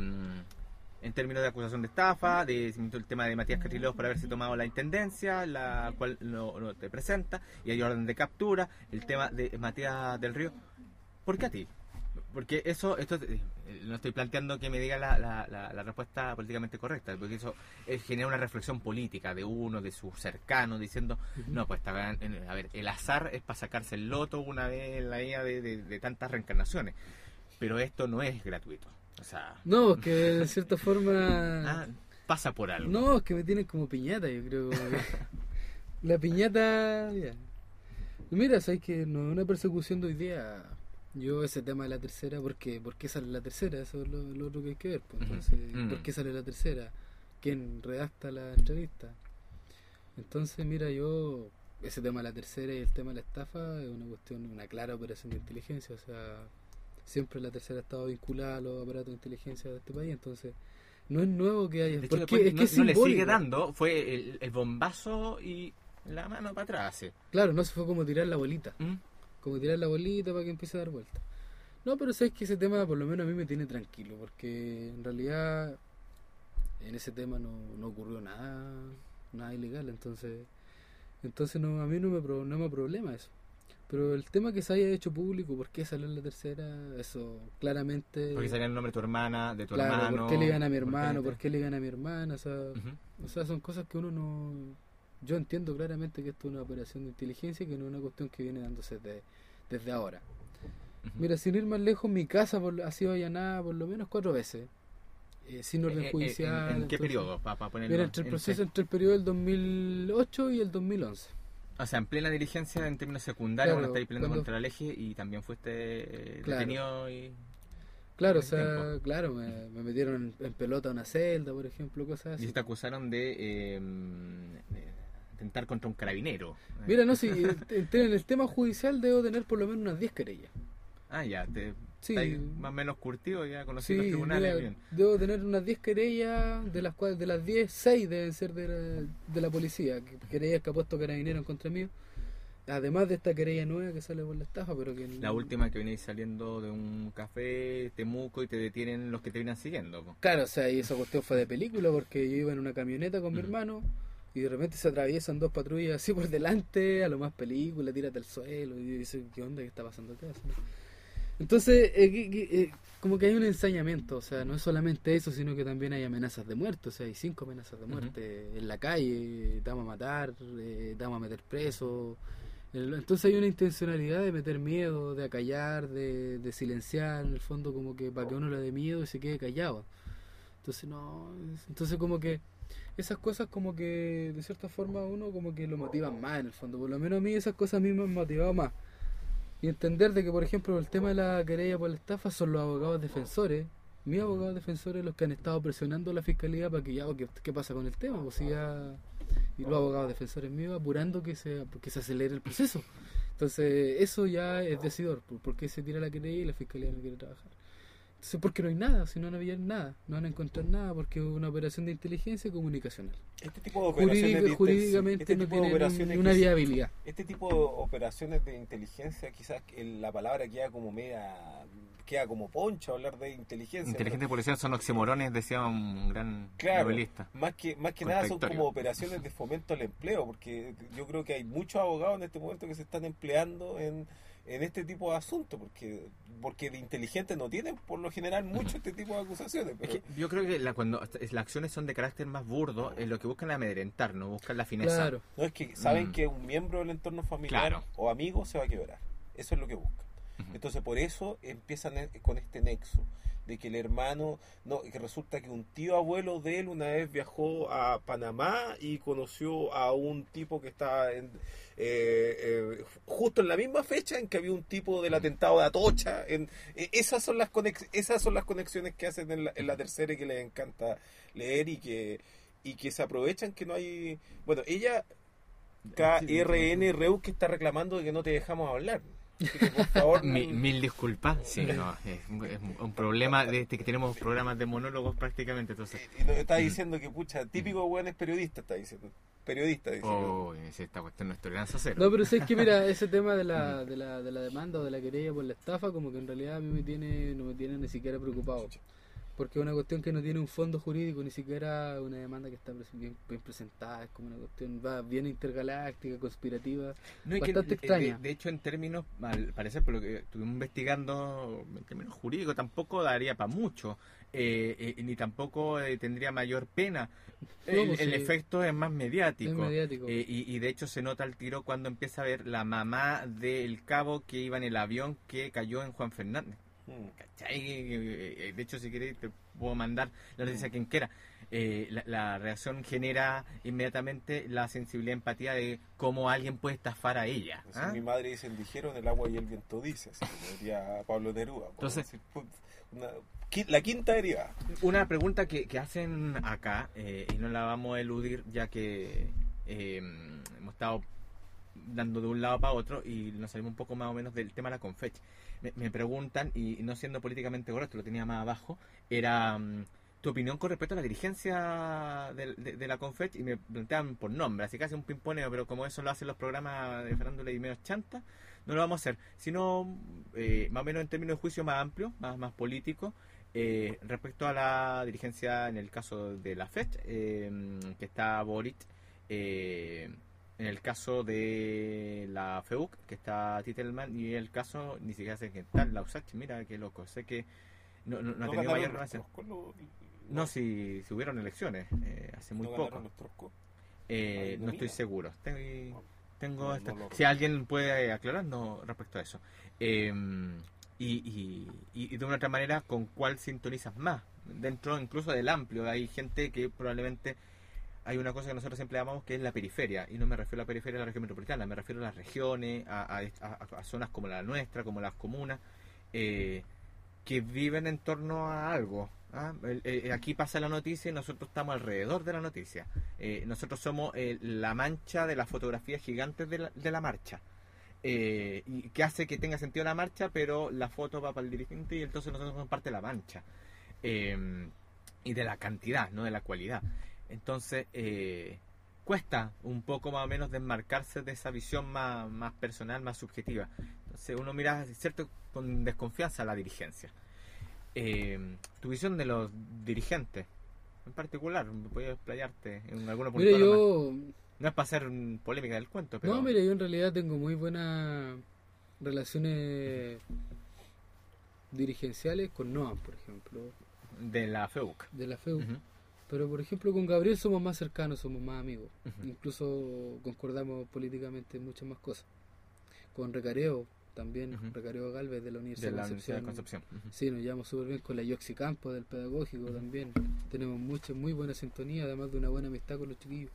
en términos de acusación de estafa, de el tema de Matías Catrileos por haberse tomado la intendencia, la cual no, no te presenta, y hay orden de captura. El tema de Matías del Río. ¿Por qué a ti? Porque eso, esto eh, no estoy planteando que me diga la, la, la, la respuesta políticamente correcta, porque eso eh, genera una reflexión política de uno, de sus cercanos, diciendo, no, pues está, eh, a ver, el azar es para sacarse el loto una vez en la vida de, de, de tantas reencarnaciones, pero esto no es gratuito, o sea, No, que de cierta forma... ah, pasa por algo. No, es que me tienen como piñata, yo creo. como que- La piñata... ya. Mira, sabes que no es una persecución de hoy día. Yo ese tema de la tercera, porque ¿por qué sale la tercera? Eso es lo, lo otro que hay que ver. Pues. Entonces, Ujú. ¿por qué sale la tercera? ¿Quién redacta la entrevista? Entonces, mira, yo... Ese tema de la tercera y el tema de la estafa es una cuestión, una clara operación de inteligencia. O sea, siempre la tercera ha estado vinculada a los aparatos de inteligencia de este país. Entonces, no es nuevo que haya... De hecho, porque después es no, que es no le sigue simbólico. dando, fue el, el bombazo y la mano para atrás. ¿sí? Claro, no se fue como tirar la bolita. ¿Mm? Como tirar la bolita para que empiece a dar vuelta. No, pero sabes que ese tema por lo menos a mí me tiene tranquilo, porque en realidad en ese tema no, no ocurrió nada nada ilegal, entonces entonces no a mí no me pro- no me problema eso. Pero el tema que se haya hecho público, ¿por qué salió en la tercera? Eso claramente... Porque salía el nombre de tu hermana, de tu claro, hermano. ¿por qué le iban a mi por qué hermano? te- ¿Por qué le iban a mi hermana? O sea, Ujú. o sea, son cosas que uno no... Yo entiendo claramente que esto es una operación de inteligencia y que no es una cuestión que viene dándose de- desde ahora. Ujú. Mira, sin ir más lejos, mi casa por- ha sido allanada por lo menos cuatro veces, eh, sin orden Eh, eh, judicial. ¿En, en qué entonces- periodo? Para ponerlo Mira, entre el en proceso, fe- entre el periodo del dos mil ocho y el dos mil once. O sea, en plena diligencia en términos secundarios, Claro, cuando estáis peleando cuando- contra el eje y también fuiste eh, Claro. detenido y... Claro, o en sea, tiempo. claro, me, me metieron en, en pelota a una celda, por ejemplo, cosas Y así. te acusaron de eh, de atentar contra un carabinero. Mira, no, si en en el tema judicial debo tener por lo menos unas diez querellas. Ah, ya, te, Sí. estáis más o menos curtido, ya conocí Sí, los tribunales. mira, Bien. debo tener unas diez querellas, de las cuales de las diez, seis deben ser de la, de la policía, que- querellas que ha puesto carabinero en contra mío. Además de esta querella nueva que sale por la estafa, pero que... La última que venís saliendo de un café, Temuco, y te detienen los que te vienen siguiendo. po. Claro, o sea, y esa cuestión fue de película porque yo iba en una camioneta con mi Mm. hermano y de repente se atraviesan dos patrullas así por delante, a lo más película, tírate al suelo y dice, ¿qué onda? ¿Qué está pasando acá? Así, ¿no? Entonces, eh, que- que, eh, como que hay un ensañamiento, o sea, no es solamente eso, sino que también hay amenazas de muerte, o sea, hay cinco amenazas de muerte en la calle, te vamos a matar, eh, te vamos a meter preso. El- Entonces hay una intencionalidad de meter miedo, de acallar, de, de silenciar, en el fondo como que para que uno le dé miedo y se quede callado. Entonces no, es- entonces como que esas cosas como que de cierta forma uno como que lo motivan más en el fondo, por lo menos a mí esas cosas a mí me han motivado más. Y entender de que por ejemplo el tema de la querella por la estafa son los abogados defensores, mis abogados defensores los que han estado presionando a la fiscalía para que ya, ¿qué, qué pasa con el tema? Pues si ya, y los abogados defensores míos apurando que se, que se acelere el proceso. Entonces eso ya es decidor, por por qué se tira la querella y la fiscalía no quiere trabajar. Sí, porque no hay nada, si no, no había nada, no van a encontrar nada, porque es una operación de inteligencia comunicacional. Este tipo de operaciones Jurídica, de jurídicamente este no tipo de tienen operaciones una que- viabilidad. Este tipo de operaciones de inteligencia, quizás el- la palabra queda como media, queda como poncha hablar de inteligencia. Inteligente policial son oximorones, decía un gran Claro, novelista. más que más que nada son Contradictorio. como operaciones de fomento al empleo, porque yo creo que hay muchos abogados en este momento que se están empleando en, en este tipo de asuntos, porque porque de inteligentes no tienen por lo general mucho este tipo de acusaciones. Es Pero que yo creo que la, cuando las acciones son de carácter más burdo, es lo que buscan es amedrentar, no buscan la fineza. Claro, no es que saben Mm. que un miembro del entorno familiar Claro. o amigo se va a quebrar. Eso es lo que buscan. Ujú. Entonces por eso empiezan e- con este nexo de que el hermano, no, que resulta que un tío abuelo de él una vez viajó a Panamá y conoció a un tipo que estaba en, eh, eh, justo en la misma fecha en que había un tipo del atentado de Atocha. En, eh, esas son las conex, esas son las conexiones que hacen en la, en la tercera y que les encanta leer y que y que se aprovechan que no hay, bueno, ella K R N Reus que está reclamando de que no te dejamos hablar. Así que, por favor, Mi- mil disculpas, sí, no, es, es un problema de este que tenemos programas de monólogos prácticamente, entonces. y nos está diciendo que, pucha, típico weón es periodista, está diciendo. Periodista, dice. Oh, esta cuestión no es tolerancia cero. no, pero es que mira, ese tema de la, de la, de la demanda o de la querella por la estafa, como que en realidad a mí me tiene, no me tiene ni siquiera preocupado. Porque es una cuestión que no tiene un fondo jurídico, ni siquiera una demanda que está bien, bien presentada, es como una cuestión va bien intergaláctica, conspirativa, No, es que, bastante eh, extraña. De, de hecho, en términos, al parecer, por lo que estuvimos investigando, en términos jurídicos, tampoco daría para mucho, eh, eh, ni tampoco eh, tendría mayor pena. No, El, pues, el sí. efecto es más mediático. Es mediático. Eh, y, y de hecho se nota el tiro cuando empieza a ver la mamá del cabo que iba en el avión que cayó en Juan Fernández. Mm. ¿Cachai? Eh, eh, De hecho, si quieres, te puedo mandar la noticia a quien quiera. Eh, la, la reacción genera inmediatamente la sensibilidad, empatía de cómo alguien puede estafar a ella. Así ¿ah? mi madre dice, dijeron el agua y el viento dice, así como diría Pablo Neruda. por Entonces- decir, put, una- qui- la quinta derivada. Una pregunta que, que hacen acá, eh, y no la vamos a eludir ya que eh, hemos estado dando de un lado para otro y nos salimos un poco más o menos del tema de la Confech. Me, me preguntan, y no siendo políticamente correcto, lo tenía más abajo, era mm, tu opinión con respecto a la dirigencia de, de- de la Confech, y me planteaban por nombre, así que hace un pimponeo, pero como eso lo hacen los programas de farándula y medios chanta, no lo vamos a hacer, sino eh, más o menos en términos de juicio más amplio, más, más político, eh, respecto a la dirigencia en el caso de la F E C, eh, que está Boric, eh, en el caso de la F E U C, que está Titelman, y el caso, ni siquiera sé qué tal, la U S A C H, mira qué loco, sé que no, no, no ha tenido ganaron mayor los relevancia. troscos, lo- No, si, si hubieron elecciones, eh, hace muy no poco. ganaron los troscos. Eh, Ay, no no estoy mira. seguro. Tengo, tengo No, esta- no lo si alguien puede aclararnos respecto a eso. Eh, y, y, y de una otra manera, ¿con cuál sintonizas más? Dentro incluso del amplio, hay gente que probablemente... Hay una cosa que nosotros siempre llamamos que es la periferia, y no me refiero a la periferia de la región metropolitana, me refiero a las regiones, a, a, a- a zonas como la nuestra, como las comunas, eh, que viven en torno a algo. ¿ah? El- eh, aquí pasa la noticia y nosotros estamos alrededor de la noticia. Eh, nosotros somos eh, la mancha de las fotografías gigantes de la, de la marcha. Eh, y que hace que tenga sentido la marcha, pero la foto va para el dirigente y entonces nosotros somos parte de la mancha. Eh, y de la cantidad, no de la cualidad. Entonces, eh, cuesta un poco más o menos desmarcarse de esa visión más, más personal, más subjetiva. Entonces uno mira, cierto, con desconfianza a la dirigencia. Eh, tu visión de los dirigentes, en particular, puedes explayarte en alguna Mira, puntual más? yo... No es para hacer mm, polémica del cuento, pero... No, mira, yo en realidad tengo muy buenas relaciones dirigenciales con Noam, por ejemplo, de la F E U C. de la F E U. Ujú. Pero por ejemplo con Gabriel somos más cercanos, somos más amigos. Ujú. Incluso concordamos políticamente en muchas más cosas. Con Recareo también, Ujú. Recareo Galvez de la Universidad De la de Universidad de Concepción. Concepción. Ujú. Sí, nos llevamos súper bien con la Yoxi Campos del pedagógico Ujú. también. Tenemos mucha, muy buena sintonía, además de una buena amistad con los chiquillos.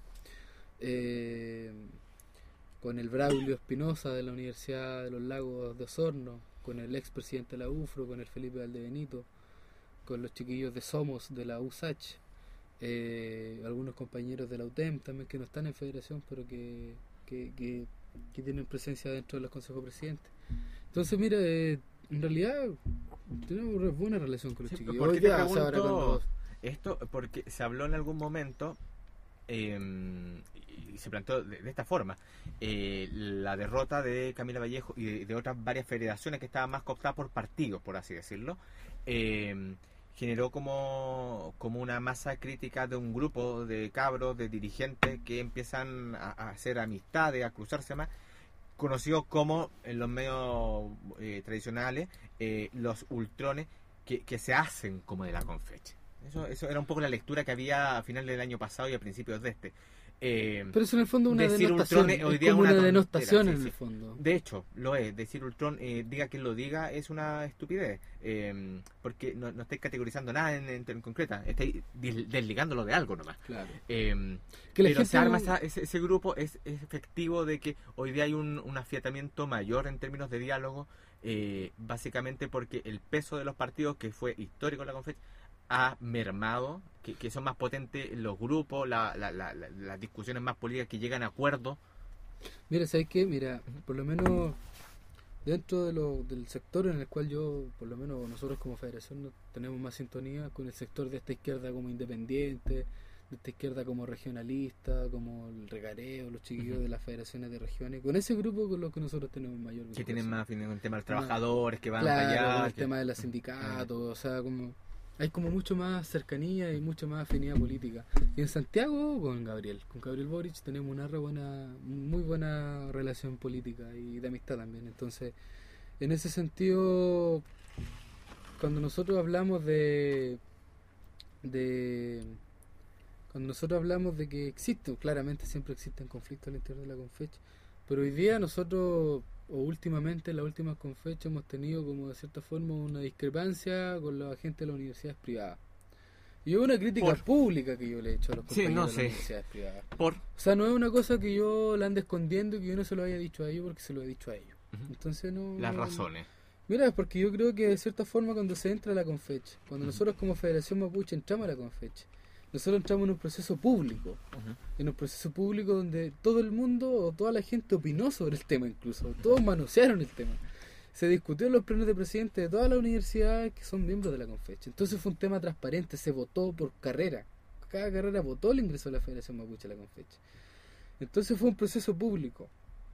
Eh, con el Braulio Espinosa de la Universidad de los Lagos de Osorno, con el expresidente de la U F R O, con el Felipe Valdebenito, con los chiquillos de Somos de la U S A C H, eh, algunos compañeros de la U T E M también que no están en federación, pero que, que, que, que tienen presencia dentro de los consejos presidentes. Entonces, mira, eh, En realidad, tenemos re- buena relación con los Sí, chiquillos. ¿por qué Hoy te día, o sea, ahora pregunto con los- esto? Porque se habló en algún momento eh, y se planteó de, de esta forma eh, la derrota de Camila Vallejo y de, de otras varias federaciones que estaban más cooptadas por partidos, por así decirlo, eh, generó como, como una masa crítica de un grupo de cabros, de dirigentes que empiezan a, a hacer amistades, a cruzarse más, conocidos como en los medios eh, tradicionales eh, los ultrones que, que se hacen como de la Confeche. Eso, eso era un poco la lectura que había a finales del año pasado y a principios de este. Eh, Pero eso en el fondo es una decir denostación. Ultron hoy Es día como una una tontera, denostación sí, en sí. el fondo. De hecho, lo es. Decir Ultron, eh, diga quien lo diga, es una estupidez. Eh, porque no, no estáis categorizando nada en, en, en concreta. Estáis des- desligándolo de algo nomás. Claro. Eh, Que la pero gente se arma no- esa- ese, ese grupo, es, es efectivo de que hoy día hay un, un afiatamiento mayor en términos de diálogo, eh, básicamente porque el peso de los partidos, que fue histórico en la Confeche, ha mermado, que, que son más potentes los grupos, la, la, la, la- las discusiones más políticas que llegan a acuerdos. Mira, ¿sabes qué? Mira, por lo menos dentro de lo, del sector en el cual yo, por lo menos nosotros como federación, no tenemos más sintonía con el sector de esta izquierda como independiente, de esta izquierda como regionalista, como el regareo, los chiquillos Ujú. de las federaciones de regiones, con ese grupo con los que nosotros tenemos mayor Que tienen vinculación. más afín con el tema de los Tema- trabajadores, que van Claro, para allá. con el que- tema de los sindicatos, o sea, como hay como mucho más cercanía y mucho más afinidad política. Y en Santiago con Gabriel, con Gabriel Boric tenemos una re buena, muy buena relación política y de amistad también. Entonces, en ese sentido, cuando nosotros hablamos de de cuando nosotros hablamos de que existe, claramente siempre existen conflictos al interior de la Confeche, pero hoy día nosotros, o últimamente en las últimas Confeches, hemos tenido como de cierta forma una discrepancia con la gente de las universidades privadas. Y es una crítica Por- pública que yo le he hecho a los Sí, compañeros no de las sé. universidades privadas. Por. O sea, no es una cosa que yo la ande escondiendo y que yo no se lo haya dicho a ellos porque se lo he dicho a ellos. Ujú. Entonces no... Las no- razones. Mira, es porque yo creo que de cierta forma cuando se entra a la Confeche, cuando Ujú. nosotros como Federación Mapuche entramos a la Confeche, nosotros entramos en un proceso público, Ujú. en un proceso público donde todo el mundo o toda la gente opinó sobre el tema incluso, todos manosearon el tema. Se discutió en los plenos de presidentes de todas las universidades que son miembros de la Confeche. Entonces fue un tema transparente, se votó por carrera. Cada carrera votó el ingreso de la Federación Mapuche a la Confeche. Entonces fue un proceso público.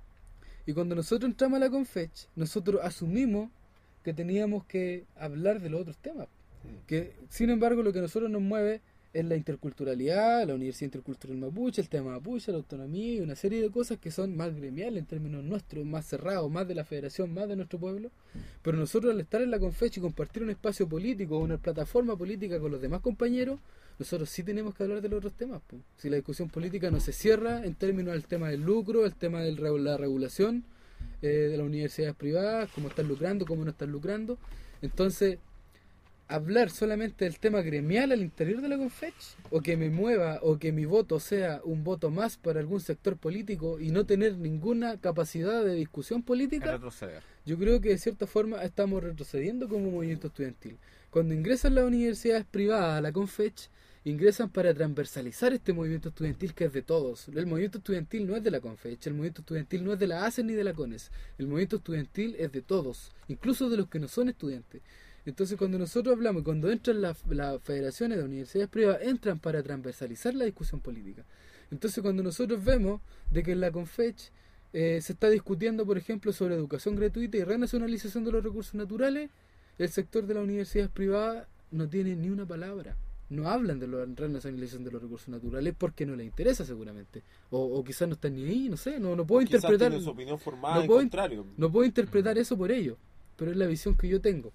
Y cuando nosotros entramos a la Confeche, nosotros asumimos que teníamos que hablar de los otros temas. Que, sin embargo, lo que a nosotros nos mueve es la interculturalidad, la Universidad Intercultural Mapuche, el tema Mapuche, la autonomía y una serie de cosas que son más gremiales en términos nuestros, más cerrados, más de la federación, más de nuestro pueblo. Pero nosotros al estar en la Confeche y compartir un espacio político, una plataforma política con los demás compañeros, nosotros sí tenemos que hablar de los otros temas. Po. Si la discusión política no se cierra en términos del tema del lucro, el tema de la regulación eh, de las universidades privadas, cómo están lucrando, cómo no están lucrando, entonces hablar solamente del tema gremial al interior de la Confeche, o que me mueva, o que mi voto sea un voto más para algún sector político y no tener ninguna capacidad de discusión Es política, retroceder. yo creo que de cierta forma estamos retrocediendo como movimiento estudiantil. Cuando ingresan las universidades privadas a la Confeche, ingresan para transversalizar este movimiento estudiantil que es de todos. El movimiento estudiantil no es de la Confeche, el movimiento estudiantil no es de la A C E ni de la CONES. El movimiento estudiantil es de todos, incluso de los que no son estudiantes. Entonces cuando nosotros hablamos, cuando entran las, las federaciones de universidades privadas, entran para transversalizar la discusión política. Entonces cuando nosotros vemos de que en la Confeche eh, se está discutiendo, por ejemplo, sobre educación gratuita y renacionalización de los recursos naturales, el sector de las universidades privadas no tiene ni una palabra. No hablan de la renacionalización de los recursos naturales porque no les interesa seguramente. O, o quizás no están ni ahí, no sé, no, no puedo Quizás interpretar... tienen su opinión formada no en puedo- contrario. No puedo interpretar eso por ello, pero es la visión que yo tengo.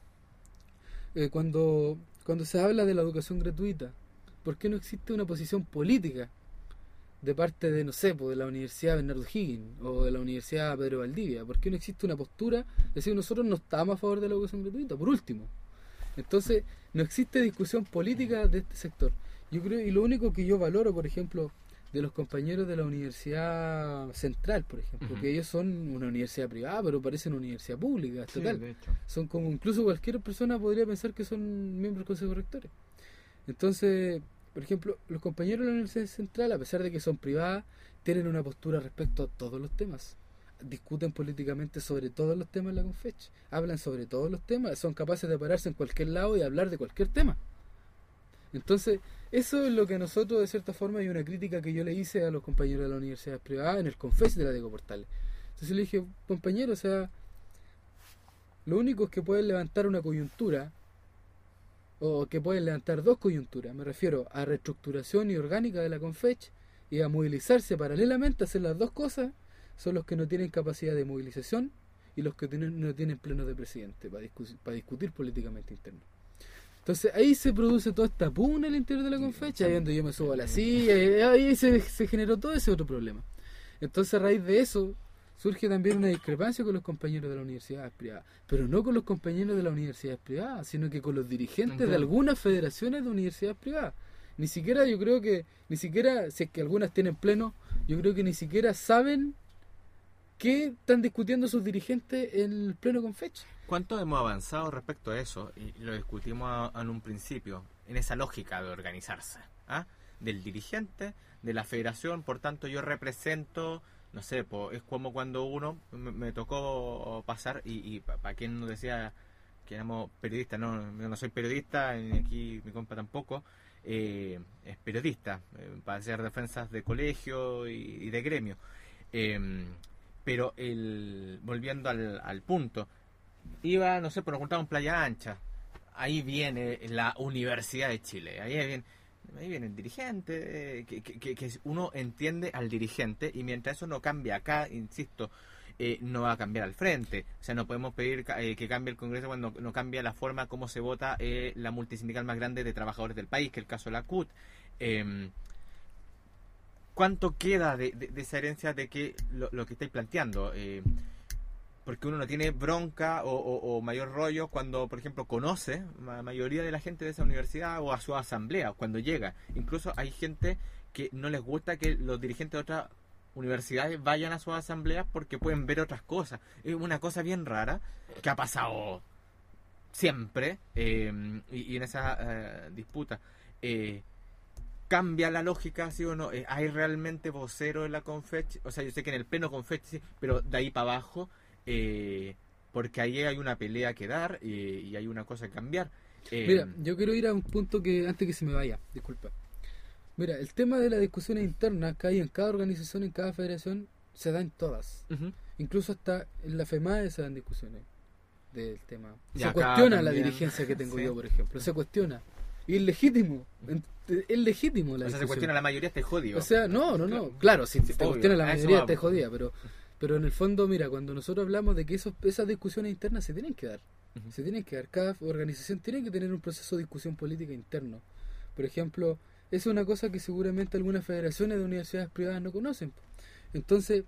Eh, cuando, cuando se habla de la educación gratuita, ¿por qué no existe una posición política de parte de, no sé, pues, de la Universidad Bernardo Higgins o de la Universidad Pedro Valdivia? ¿Por qué no existe una postura? Es decir, nosotros no estamos a favor de la educación gratuita, por último. Entonces, no existe discusión política de este sector. Yo creo, y lo único que yo valoro, por ejemplo, de los compañeros de la Universidad Central, por ejemplo, Ujú. que ellos son una universidad privada, pero parecen una universidad pública, Sí, estatal. de hecho. Son como, incluso cualquier persona podría pensar que son miembros del Consejo de Rectores. Entonces, por ejemplo, los compañeros de la Universidad Central, a pesar de que son privadas, tienen una postura respecto a todos los temas. discuten políticamente sobre todos los temas en la Confech, hablan sobre todos los temas, son capaces de pararse en cualquier lado y hablar de cualquier tema. Entonces, eso es lo que a nosotros, de cierta forma, hay una crítica que yo le hice a los compañeros de las universidades privadas en el Confech de la Diego Portales. Entonces le dije, compañero, o sea, lo único es que pueden levantar una coyuntura, o que pueden levantar dos coyunturas, me refiero a reestructuración y orgánica de la Confech y a movilizarse paralelamente, hacer las dos cosas, son los que no tienen capacidad de movilización y los que tienen, no tienen plenos de presidente para, discu para discutir políticamente interno. Entonces ahí se produce toda esta pugna al interior de la Confech, ahí donde yo me subo a la silla, ahí se, se generó todo ese otro problema. Entonces a raíz de eso surge también una discrepancia con los compañeros de las universidades privadas, pero no con los compañeros de las universidades privadas, sino que con los dirigentes Entiendo. de algunas federaciones de universidades privadas. Ni siquiera yo creo que, ni siquiera, si es que algunas tienen pleno, yo creo que ni siquiera saben qué están discutiendo sus dirigentes en el pleno Confech. ¿Cuánto hemos avanzado respecto a eso? Y lo discutimos a, en un principio, en esa lógica de organizarse, ¿ah? Del dirigente, de la federación, por tanto yo represento, no sé, po, es como cuando uno, me, me tocó pasar, y, y para pa quien nos decía que éramos periodistas, no, yo no soy periodista, ni aquí mi compa tampoco, eh, es periodista, eh, para hacer defensas de colegio y, y de gremio. Eh, pero el volviendo al, al punto, iba, no sé, por nos juntamos en Playa Ancha, ahí viene la Universidad de Chile, ahí viene, ahí viene el dirigente, eh, que, que, que uno entiende al dirigente, y mientras eso no cambia acá, insisto, eh, no va a cambiar al frente. O sea, no podemos pedir eh, que cambie el Congreso cuando no cambia la forma como se vota eh, la multisindical más grande de trabajadores del país, que es el caso de la C U T. Eh, ¿Cuánto queda de, de, de esa herencia de que lo, lo que estáis planteando? Eh, porque uno no tiene bronca o, o, o mayor rollo cuando, por ejemplo, conoce a la mayoría de la gente de esa universidad o a su asamblea, cuando llega. Incluso hay gente que no les gusta que los dirigentes de otras universidades vayan a sus asambleas porque pueden ver otras cosas. Es una cosa bien rara que ha pasado siempre eh, y, y en esa eh, disputa. Eh, ¿Cambia la lógica, sí o no? Eh, ¿Hay realmente vocero en la Confech? O sea, yo sé que en el pleno Confech sí, pero de ahí para abajo, eh, porque ahí hay una pelea que dar y, y hay una cosa que cambiar. Eh, Mira, yo quiero ir a un punto que antes que se me vaya, disculpa. Mira, el tema de las discusiones internas que hay en cada organización, en cada federación, se da en todas. Uh-huh. Incluso hasta en la FEMADE se dan discusiones del tema. Se ya, cuestiona la dirigencia que tengo sí. yo, por ejemplo. Se cuestiona. Y es legítimo. Es legítimo la O sea, se cuestiona la mayoría, te jodido. O sea, no, no, no. Claro, si sí, te obvio. cuestiona la mayoría, te jodía. Pero, pero en el fondo, mira, cuando nosotros hablamos de que esos, esas discusiones internas se tienen que dar. Uh-huh. Se tienen que dar. Cada organización tiene que tener un proceso de discusión política interno. Por ejemplo, esa es una cosa que seguramente algunas federaciones de universidades privadas no conocen. Entonces,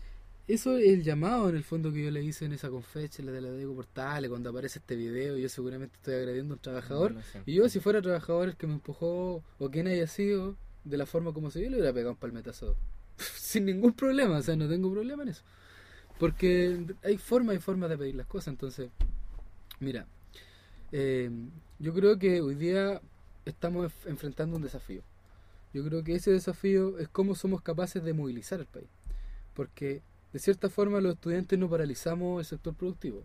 eso es el llamado en el fondo que yo le hice en esa Confech, la de la Diego Portales, cuando aparece este video. Yo seguramente estoy agrediendo a un trabajador, no, no sé. Y yo, si fuera trabajador el que me empujó o quien haya sido, de la forma como se vio, le hubiera pegado un palmetazo sin ningún problema. O sea, no tengo problema en eso, porque hay formas y formas de pedir las cosas. Entonces, mira, eh, yo creo que hoy día estamos enfrentando un desafío. Yo creo que ese desafío es cómo somos capaces de movilizar el país, porque de cierta forma los estudiantes no paralizamos el sector productivo,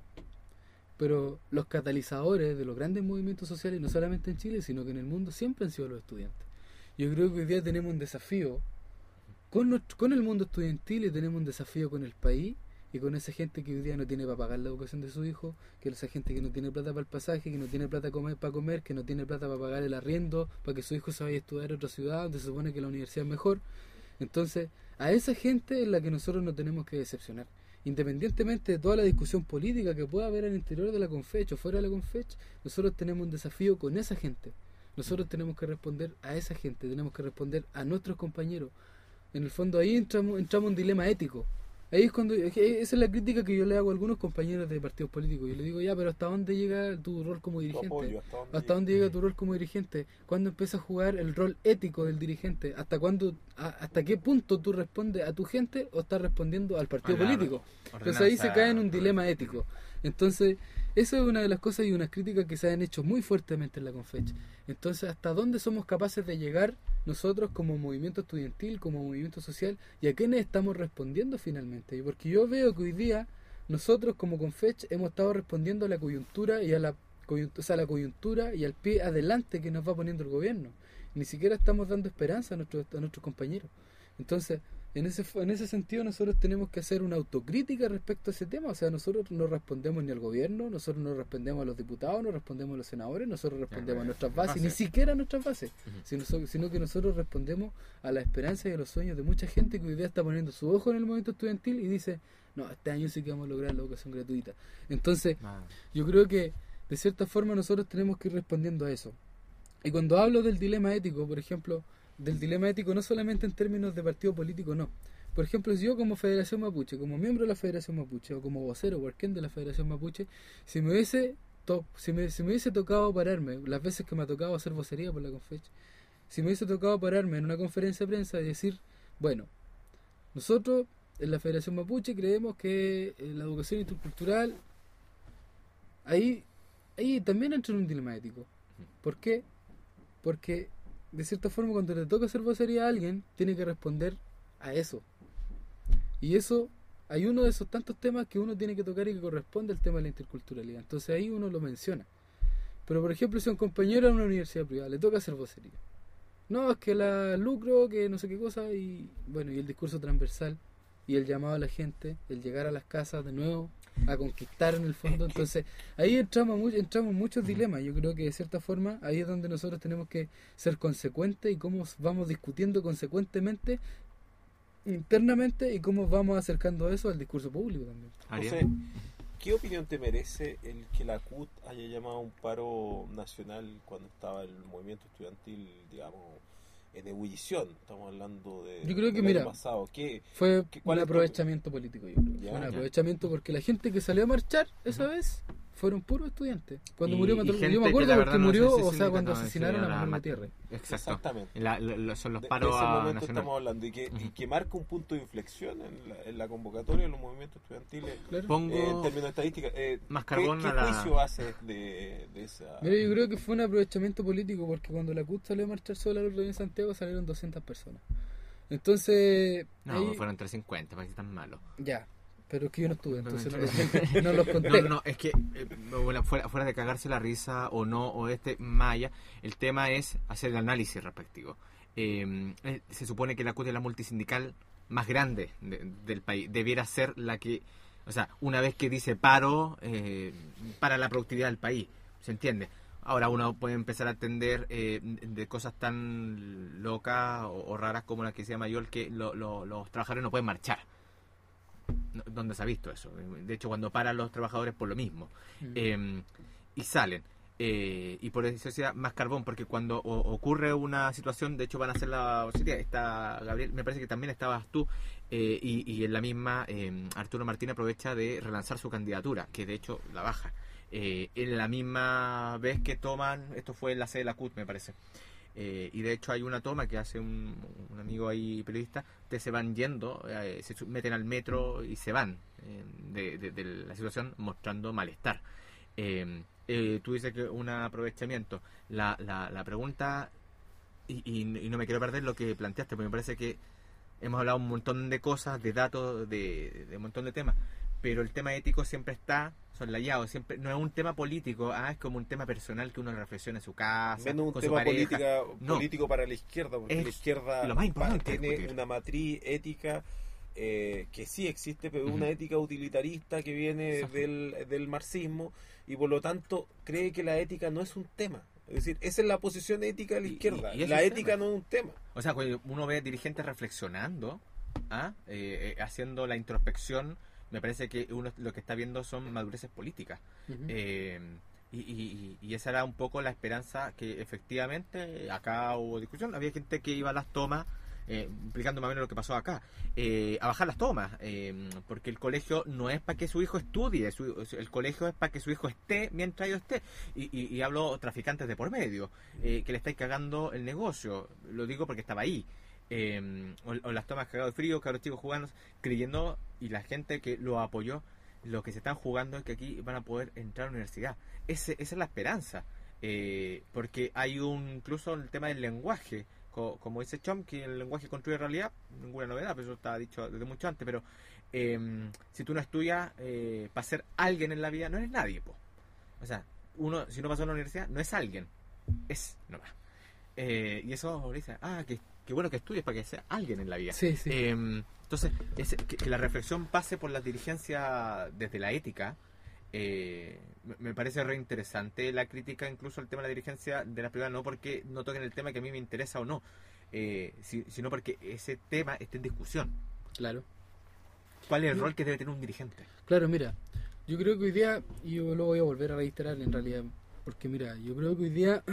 pero los catalizadores de los grandes movimientos sociales, no solamente en Chile, sino que en el mundo, siempre han sido los estudiantes. Yo creo que hoy día tenemos un desafío con, nuestro, con el mundo estudiantil, y tenemos un desafío con el país y con esa gente que hoy día no tiene para pagar la educación de su hijo, que esa gente que no tiene plata para el pasaje, que no tiene plata comer, para comer, que no tiene plata para pagar el arriendo, para que su hijo se vaya a estudiar a otra ciudad donde se supone que la universidad es mejor. Entonces, a esa gente es la que nosotros no tenemos que decepcionar. Independientemente de toda la discusión política que pueda haber al interior de la Confech o fuera de la Confech, nosotros tenemos un desafío con esa gente. Nosotros tenemos que responder a esa gente, tenemos que responder a nuestros compañeros. En el fondo ahí entramos, entramos en un dilema ético. Ahí es cuando, esa es la crítica que yo le hago a algunos compañeros de partidos políticos. Yo le digo, ya, pero ¿hasta dónde llega tu rol como dirigente? Apoyo, ¿hasta, dónde, ¿Hasta dónde llega tu rol como dirigente? ¿Cuándo empieza a jugar el rol ético del dirigente? ¿Hasta cuándo, a, hasta qué punto tú respondes a tu gente o estás respondiendo al partido Ordenado, político? Entonces ahí se cae en un dilema ético. Entonces, esa es una de las cosas y unas críticas que se han hecho muy fuertemente en la Confech. Entonces, ¿hasta dónde somos capaces de llegar nosotros como movimiento estudiantil, como movimiento social, y a quiénes estamos respondiendo finalmente. Porque yo veo que hoy día nosotros como Confech hemos estado respondiendo a la coyuntura y a la coyuntura, o sea, a la coyuntura y al pie adelante que nos va poniendo el gobierno. Ni siquiera estamos dando esperanza a nuestros, a nuestros compañeros. Entonces, en ese en ese sentido nosotros tenemos que hacer una autocrítica respecto a ese tema. O sea, nosotros no respondemos ni al gobierno, nosotros no respondemos a los diputados, no respondemos a los senadores, nosotros respondemos a nuestras bases, ni siquiera a nuestras bases, uh-huh. sino, sino que nosotros respondemos a la esperanza y a los sueños de mucha gente que hoy día está poniendo su ojo en el movimiento estudiantil y dice, no, este año sí que vamos a lograr la educación gratuita. Entonces, ah. yo creo que de cierta forma nosotros tenemos que ir respondiendo a eso. Y cuando hablo del dilema ético, por ejemplo, del dilema ético no solamente en términos de partido político, no. Por ejemplo, si yo como Federación Mapuche, como miembro de la Federación Mapuche, o como vocero o arquén de la Federación Mapuche, si me hubiese to- si me, si me hubiese tocado pararme, las veces que me ha tocado hacer vocería por la Confech, si me hubiese tocado pararme en una conferencia de prensa y decir, bueno, nosotros en la Federación Mapuche creemos que la educación intercultural, ahí, ahí también entra en un dilema ético. ¿Por qué? Porque de cierta forma cuando le toca hacer vocería a alguien tiene que responder a eso, y eso hay uno de esos tantos temas que uno tiene que tocar y que corresponde al tema de la interculturalidad. Entonces ahí uno lo menciona. Pero por ejemplo, si a un compañero de una universidad privada le toca hacer vocería, no, es que la lucro, que no sé qué cosa, y bueno, y el discurso transversal y el llamado a la gente, el llegar a las casas de nuevo a conquistar en el fondo. Entonces ahí entramos mucho, entramos muchos dilemas. Yo creo que de cierta forma ahí es donde nosotros tenemos que ser consecuentes y cómo vamos discutiendo consecuentemente internamente y cómo vamos acercando eso al discurso público también. José, ¿qué opinión te merece el que la C U T haya llamado a un paro nacional cuando estaba el movimiento estudiantil, digamos, en ebullición? Estamos hablando de yo creo que del mira año pasado. ¿Qué, fue qué, un aprovechamiento tu... político, yo creo. Ya, fue un ya. aprovechamiento porque la gente que salió a marchar esa uh-huh. vez fueron puros estudiantes. Cuando y, murió y yo me acuerdo porque no murió, sé si o sea, cuando no, asesinaron a la Manuel Gutiérrez. Exacto. Exactamente. La, la, son los de, paros de ese momento nacional. estamos hablando y que, uh-huh. y que marca un punto de inflexión en la, en la convocatoria de los movimientos estudiantiles. Claro. Pongo eh, en términos de estadística. Eh, más carbón ¿Qué, qué a la... juicio haces de, de esa...? Mira, yo creo que fue un aprovechamiento político porque cuando la C U T salió a marchar sola al orden de Santiago salieron doscientas personas. Entonces... No, ahí... fueron trescientos cincuenta, para que tan malo. Ya. Pero es que yo no estuve, entonces no los, no los conté. No, no, es que eh, bueno, fuera, fuera de cagarse la risa o no, o este maya, el tema es hacer el análisis respectivo. Eh, se supone que la C U T es la multisindical más grande de, del país. Debiera ser la que, o sea, una vez que dice paro, eh, para la productividad del país. ¿Se entiende? Ahora uno puede empezar a atender eh, de cosas tan locas o, o raras como la que se llama Yol, que lo, lo, los trabajadores no pueden marchar. ¿Dónde se ha visto eso? De hecho, cuando paran los trabajadores por lo mismo. Mm. Eh, y salen. Eh, y por eso sea más carbón, porque cuando o, ocurre una situación, de hecho van a hacer la vocería, está Gabriel, me parece que también estabas tú, eh, y, y en la misma eh, Arturo Martín aprovecha de relanzar su candidatura, que de hecho la baja. Eh, en la misma vez que toman, esto fue en la sede de la C U T, me parece. Eh, y de hecho hay una toma que hace un, un amigo ahí periodista, ustedes se van yendo, eh, se meten al metro y se van eh, de, de, de la situación mostrando malestar. Eh, eh, tú dices que un aprovechamiento. La, la, la pregunta, y, y, y no me quiero perder lo que planteaste, porque me parece que hemos hablado un montón de cosas, de datos, de, de un montón de temas, pero el tema ético siempre está soslayado, siempre no es un tema político, ah, es como un tema personal que uno reflexiona en su casa, menos un con tema su pareja. Política, no. político para la izquierda, porque es la izquierda lo más importante tiene discutir. Una matriz ética eh, que sí existe, pero uh-huh. una ética utilitarista que viene del, del marxismo, y por lo tanto cree que la ética no es un tema. Es decir, esa es la posición ética de la izquierda. Y, y la ética tema. No es un tema. O sea, cuando uno ve dirigentes reflexionando, ¿ah? eh, eh, haciendo la introspección, me parece que uno lo que está viendo son madureces políticas. Uh-huh. eh, y, y, y esa era un poco la esperanza, que efectivamente acá hubo discusión. Había gente que iba a las tomas, eh, explicando más o menos lo que pasó acá, eh, a bajar las tomas, eh, porque el colegio no es para que su hijo estudie, su, el colegio es para que su hijo esté mientras yo esté. Y, y, y hablo traficantes de por medio, eh, que le estáis cagando el negocio. Lo digo porque estaba ahí. Eh, o, o las tomas cagados de frío, cabros chicos jugando, creyendo, y la gente que lo apoyó, lo que se están jugando es que aquí van a poder entrar a la universidad. Ese, esa es la esperanza. Eh, porque hay un, incluso el tema del lenguaje, co- como dice Chomsky, el lenguaje construye realidad, ninguna novedad, pero eso estaba dicho desde mucho antes, pero eh, si tú no estudias eh, para ser alguien en la vida, no eres nadie, po. O sea, uno, si no pasó a la universidad, no es alguien, es nomás. Eh, y eso dice, ah, que, que bueno que estudies para que sea alguien en la vida. Sí, sí. Eh, entonces, ese- que, que la reflexión pase por la dirigencia desde la ética, eh, me- me parece re interesante la crítica incluso al tema de la dirigencia de la privada, no porque no toquen el tema que a mí me interesa o no, eh, si- sino porque ese tema está en discusión. Claro. ¿Cuál es el No. rol que debe tener un dirigente? Claro, mira, yo creo que hoy día, y yo lo voy a volver a reiterar en realidad, porque mira, yo creo que hoy día,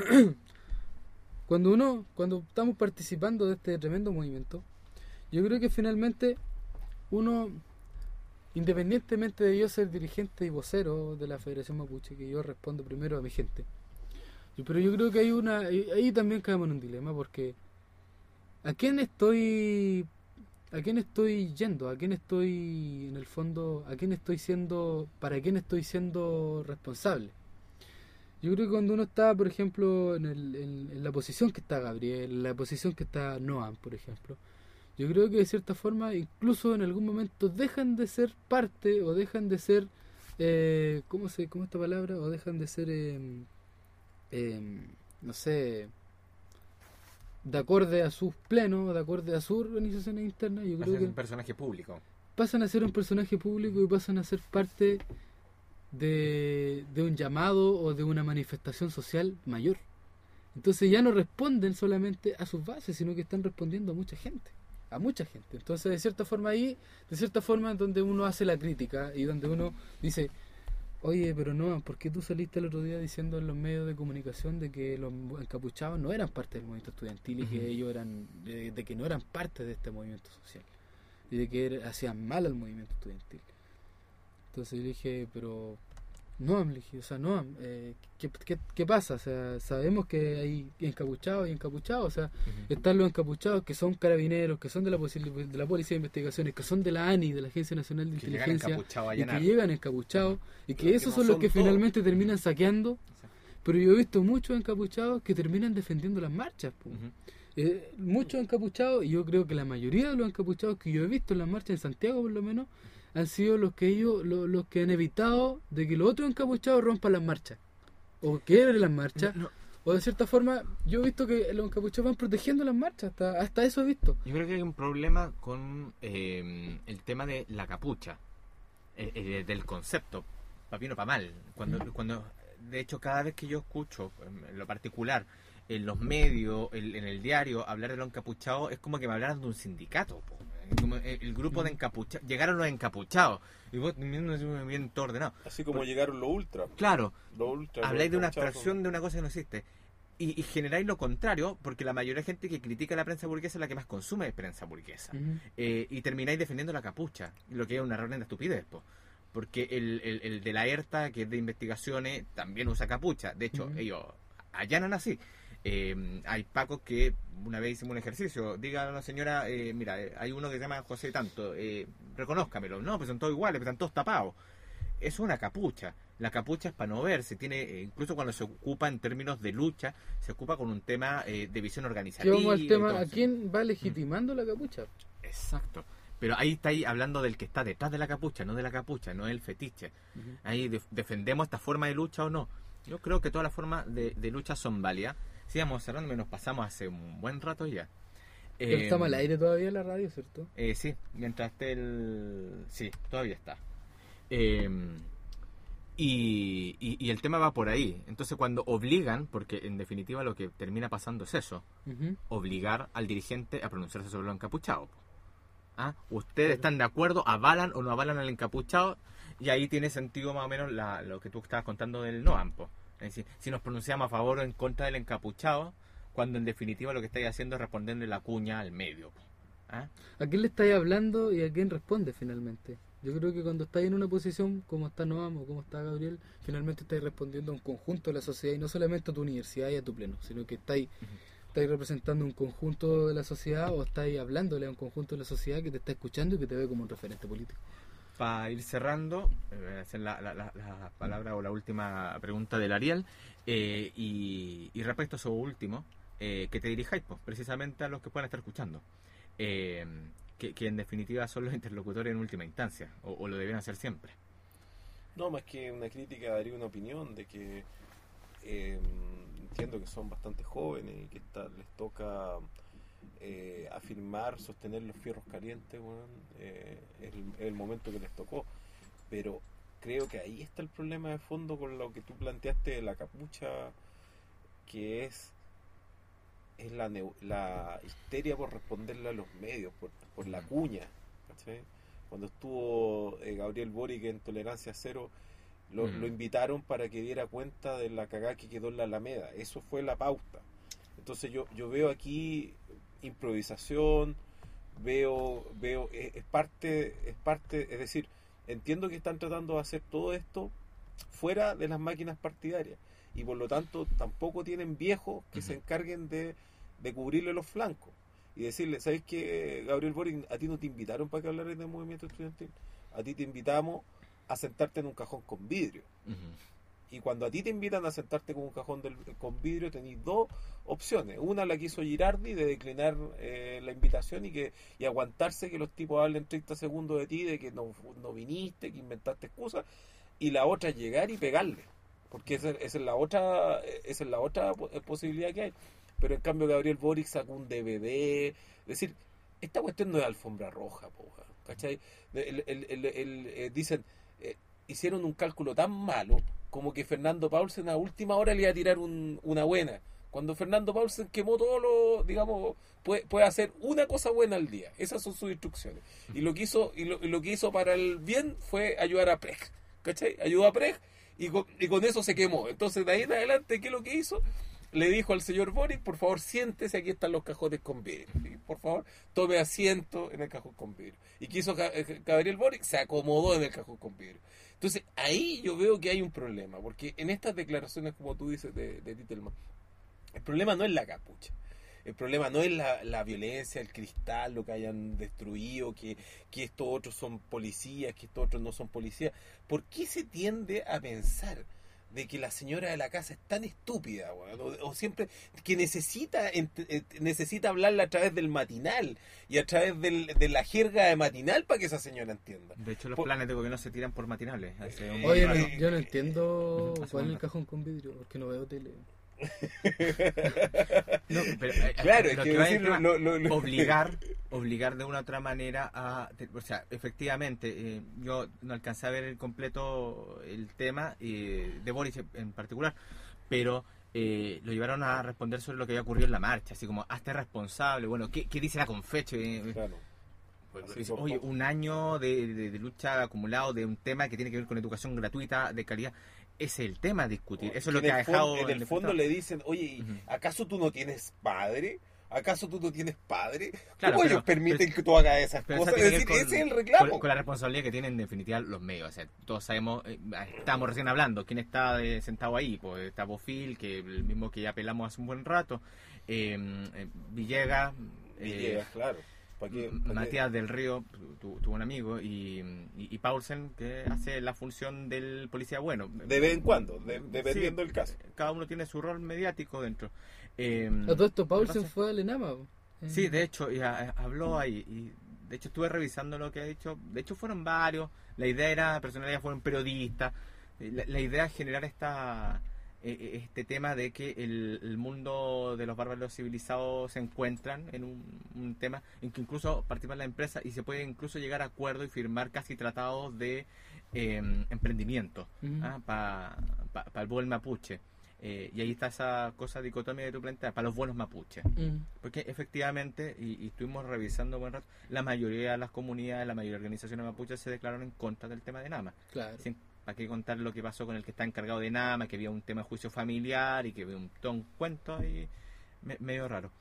cuando uno, cuando estamos participando de este tremendo movimiento, yo creo que finalmente uno, independientemente de yo ser dirigente y vocero de la Federación Mapuche, que yo respondo primero a mi gente, yo- pero yo creo que hay una, ahí ahí también caemos en un dilema, porque ¿a quién estoy ¿a quién estoy yendo? ¿A quién estoy, en el fondo, a quién estoy siendo, para quién estoy siendo responsable? Yo creo que cuando uno está, por ejemplo, en, el, en, en la posición que está Gabriel, en la posición que está Noam, por ejemplo, yo creo que de cierta forma, incluso en algún momento, dejan de ser parte o dejan de ser, eh, ¿cómo se, cómo esta palabra? O dejan de ser, eh, eh, no sé, de acorde a sus plenos, de acorde a sus organizaciones internas. Yo creo Es que un personaje público. pasan a ser un personaje público y pasan a ser parte de, de un llamado o de una manifestación social mayor. Entonces ya no responden solamente a sus bases, sino que están respondiendo a mucha gente, a mucha gente. Entonces, de cierta forma ahí, de cierta forma donde uno hace la crítica y donde uno dice, oye, pero no, ¿por qué tú saliste el otro día diciendo en los medios de comunicación de que los encapuchados no eran parte del movimiento estudiantil y que Ujú. ellos eran, de, de que no eran parte de este movimiento social y de que era- hacían mal al movimiento estudiantil? Entonces yo le dije, pero no, le dije, o sea, no, eh, ¿qué, qué, qué pasa? O sea, sabemos que hay encapuchados y encapuchados, o sea, Ujú. están los encapuchados que son carabineros, que son de la, posi- de la Policía de Investigaciones, que son de la A N I, de la Agencia Nacional de Que llegan Inteligencia, encapuchados a y que llenar. llegan encapuchados, y que Pero que esos no son los son que todos. finalmente terminan saqueando, pero yo he visto muchos encapuchados que terminan defendiendo las marchas, po. Ujú. Eh, muchos encapuchados, y yo creo que la mayoría de los encapuchados que yo he visto en las marchas en Santiago por lo menos, han sido los que ellos, lo- los que han evitado de que los otros encapuchados rompan las marchas, o quiebren las marchas, No, no, o de cierta forma, yo he visto que los encapuchados van protegiendo las marchas, hasta, hasta eso he visto. yo creo que hay un problema con eh, el tema de la capucha, eh, eh, del concepto, para bien o para mal. Cuando, Mm. cuando, de hecho, cada vez que yo escucho, en lo particular, en los medios, el- en el diario, hablar de los encapuchados, es como que me hablaran de un sindicato, po. Como el, el grupo de Mm. encapuchados, llegaron los encapuchados, y vos viendo bien, bien todo ordenado. Así como Por- llegaron los ultras. Claro, Los ultras habláis de los una encapuchados abstracción son- de una cosa que no existe. Y, y generáis lo contrario, porque la mayoría de gente que critica la prensa burguesa es la que más consume prensa burguesa. Ujú. Eh, y termináis defendiendo la capucha, lo que es una reunión de estupidez, po. Porque el, el, el de la ERTA, que es de investigaciones, también usa capucha. De hecho, Ujú. ellos allanan así. Eh, hay pacos que una vez hicimos un ejercicio, diga a la señora, eh, mira, eh, hay uno que se llama José Tanto, eh, reconózcamelo. No, pues son todos iguales, pues están todos tapados. Es una capucha. La capucha es para no verse. Tiene, eh, incluso cuando se ocupa en términos de lucha, se ocupa con un tema eh, de visión Que organizativa. vamos al y tema, todo ¿a eso. quién va legitimando la capucha? Exacto. Pero ahí está ahí hablando del que está detrás de la capucha, no de la capucha, no el fetiche. Ujú. Ahí def- defendemos esta forma de lucha o no. Yo creo que todas las formas de, de lucha son válidas. Sigamos cerrando, nos pasamos hace un buen rato ya. Pero Eh, estamos al aire todavía en la radio, ¿cierto? eh, sí, mientras esté el... Sí, todavía está. Eh, y, y, y el tema va por ahí. Entonces cuando obligan, porque en definitiva lo que termina pasando es eso, Ujú. obligar al dirigente a pronunciarse sobre los encapuchados. ¿Ah? ¿Ustedes Claro. están de acuerdo? ¿Avalan o no avalan al encapuchado? Y ahí tiene sentido más o menos la, lo que tú estabas contando del NOAM. Po. Es decir, si nos pronunciamos a favor o en contra del encapuchado, cuando en definitiva lo que estáis haciendo es responderle la cuña al medio. Po. ¿Ah? ¿A quién le estáis hablando y a quién responde finalmente? Yo creo que cuando estáis en una posición como está Noam o como está Gabriel, finalmente estáis respondiendo a un conjunto de la sociedad y no solamente a tu universidad y a tu pleno, sino que estáis, estáis representando un conjunto de la sociedad o estáis hablándole a un conjunto de la sociedad que te está escuchando y que te ve como un referente político. para ir cerrando, eh, voy a hacer la, la, la, la palabra o la última pregunta del Ariel, eh, y, y respecto a eso último, eh, que te dirijáis pues, precisamente a los que puedan estar escuchando, eh, que, que en definitiva son los interlocutores en última instancia, o, o lo deben hacer siempre. No, más que una crítica, daría una opinión de que eh, entiendo que son bastante jóvenes y que está, les toca eh, afirmar, sostener los fierros calientes, bueno, eh, es el, el momento que les tocó, pero creo que ahí está el problema de fondo con lo que tú planteaste de la capucha, que es es la, neu- la histeria por responderle a los medios, por, por la cuña, ¿cachai? Cuando estuvo eh, Gabriel Boric en Tolerancia Cero, lo, mm. lo invitaron para que diera cuenta de la cagada que quedó en la Alameda. Eso fue la pauta. Entonces yo, yo veo aquí improvisación, veo, veo es, es parte, es parte, es decir, entiendo que están tratando de hacer todo esto fuera de las máquinas partidarias y por lo tanto tampoco tienen viejos que uh-huh. se encarguen de, de cubrirle los flancos y decirle, ¿sabes qué, Gabriel Boric? A ti no te invitaron para que hablaras del movimiento estudiantil, a ti te invitamos a sentarte en un cajón con vidrio. Uh-huh. Y cuando a ti te invitan a sentarte con un cajón del, con vidrio, tenéis dos opciones. Una la que hizo Girardi de declinar eh, la invitación y que y aguantarse que los tipos hablen treinta segundos de ti, de que no, no viniste, que inventaste excusas. Y la otra es llegar y pegarle. Porque esa, esa es la otra esa es la otra posibilidad que hay. Pero en cambio Gabriel Boric sacó un D V D. Es decir, esta cuestión no es alfombra roja, poja, ¿cachai? El, el, el, el, eh, dicen, eh, hicieron un cálculo tan malo como que Fernando Paulsen a última hora le iba a tirar un, una buena. Cuando Fernando Paulsen quemó todo lo, digamos, puede, puede hacer una cosa buena al día. Esas son sus instrucciones. Y lo que hizo, y lo, y lo que hizo para el bien fue ayudar a Precht, ¿cachai? Ayudó a Precht y con, y con eso se quemó. Entonces de ahí en adelante, ¿qué es lo que hizo? Le dijo al señor Boric, por favor siéntese, aquí están los cajones con vidrio. Y por favor, tome asiento en el cajón con vidrio. ¿Y qué hizo Gabriel Boric? Se acomodó en el cajón con vidrio. Entonces ahí yo veo que hay un problema, porque en estas declaraciones, como tú dices, de, de Titelman, el problema no es la capucha. El problema no es la, la violencia, el cristal, lo que hayan destruido, que, que estos otros son policías, que estos otros no son policías. ¿Por qué se tiende a pensar de que la señora de la casa es tan estúpida, bueno, o, o siempre que necesita ent, necesita hablarle a través del matinal y a través del, de la jerga de matinal para que esa señora entienda? De hecho, los por, planes de gobierno se tiran por matinales. Oye, no, yo no entiendo cuál es el cajón con vidrio, porque no veo tele. No, pero, eh, claro, lo es que, que decir, tema, lo, lo, lo, obligar obligar de una u otra manera a, o sea, efectivamente, eh, yo no alcancé a ver el completo el tema eh, de Boris en particular, pero eh, lo llevaron a responder sobre lo que había ocurrido en la marcha, así como hazte responsable. Bueno, ¿qué, qué dice la Confeche? Claro. Pues, oye, un año de, de, de lucha acumulado de un tema que tiene que ver con educación gratuita de calidad. Ese es el tema a discutir. Eso es lo que ha dejado. En el fondo le dicen, oye, ¿acaso tú no tienes padre? ¿Acaso tú no tienes padre? Claro, ¿Cómo pero, ellos permiten pero, que tú hagas esas cosas? Es decir, con, ese es el reclamo. Con, con la responsabilidad que tienen en definitiva los medios. O sea, todos sabemos, eh, estamos recién hablando, ¿quién está eh, sentado ahí? Pues está Bofil, que el mismo que ya pelamos hace un buen rato, eh, eh, Villegas, Villegas, eh, claro. ¿Para qué, para Matías qué? del Río, tuvo tu un amigo, y, y, y Paulsen, que hace la función del policía bueno. De vez en cuando, de, dependiendo sí, del caso. Cada uno tiene su rol mediático dentro. Eh, a todo esto, Paulsen fue al Enama. Eh. Sí, de hecho, ya, habló ahí. Y de hecho, estuve revisando lo que ha dicho. De hecho, fueron varios. La idea era, personalidades fueron periodistas. La, la idea es generar esta... este tema de que el, el mundo de los bárbaros civilizados se encuentran en un, un tema en que incluso participan las empresas y se puede incluso llegar a acuerdos y firmar casi tratados de eh, emprendimiento uh-huh. ¿ah? para pa, pa el buen mapuche. Eh, y ahí está esa cosa dicotomía de tu planeta para los buenos mapuches. Uh-huh. Porque efectivamente, y, y estuvimos revisando buen rato, la mayoría de las comunidades, la mayoría de organizaciones mapuches se declararon en contra del tema de Nama. Claro. Sin, ¿para qué contar lo que pasó con el que está encargado de Nama, que había un tema de juicio familiar y que había un ton cuento y me, medio raro?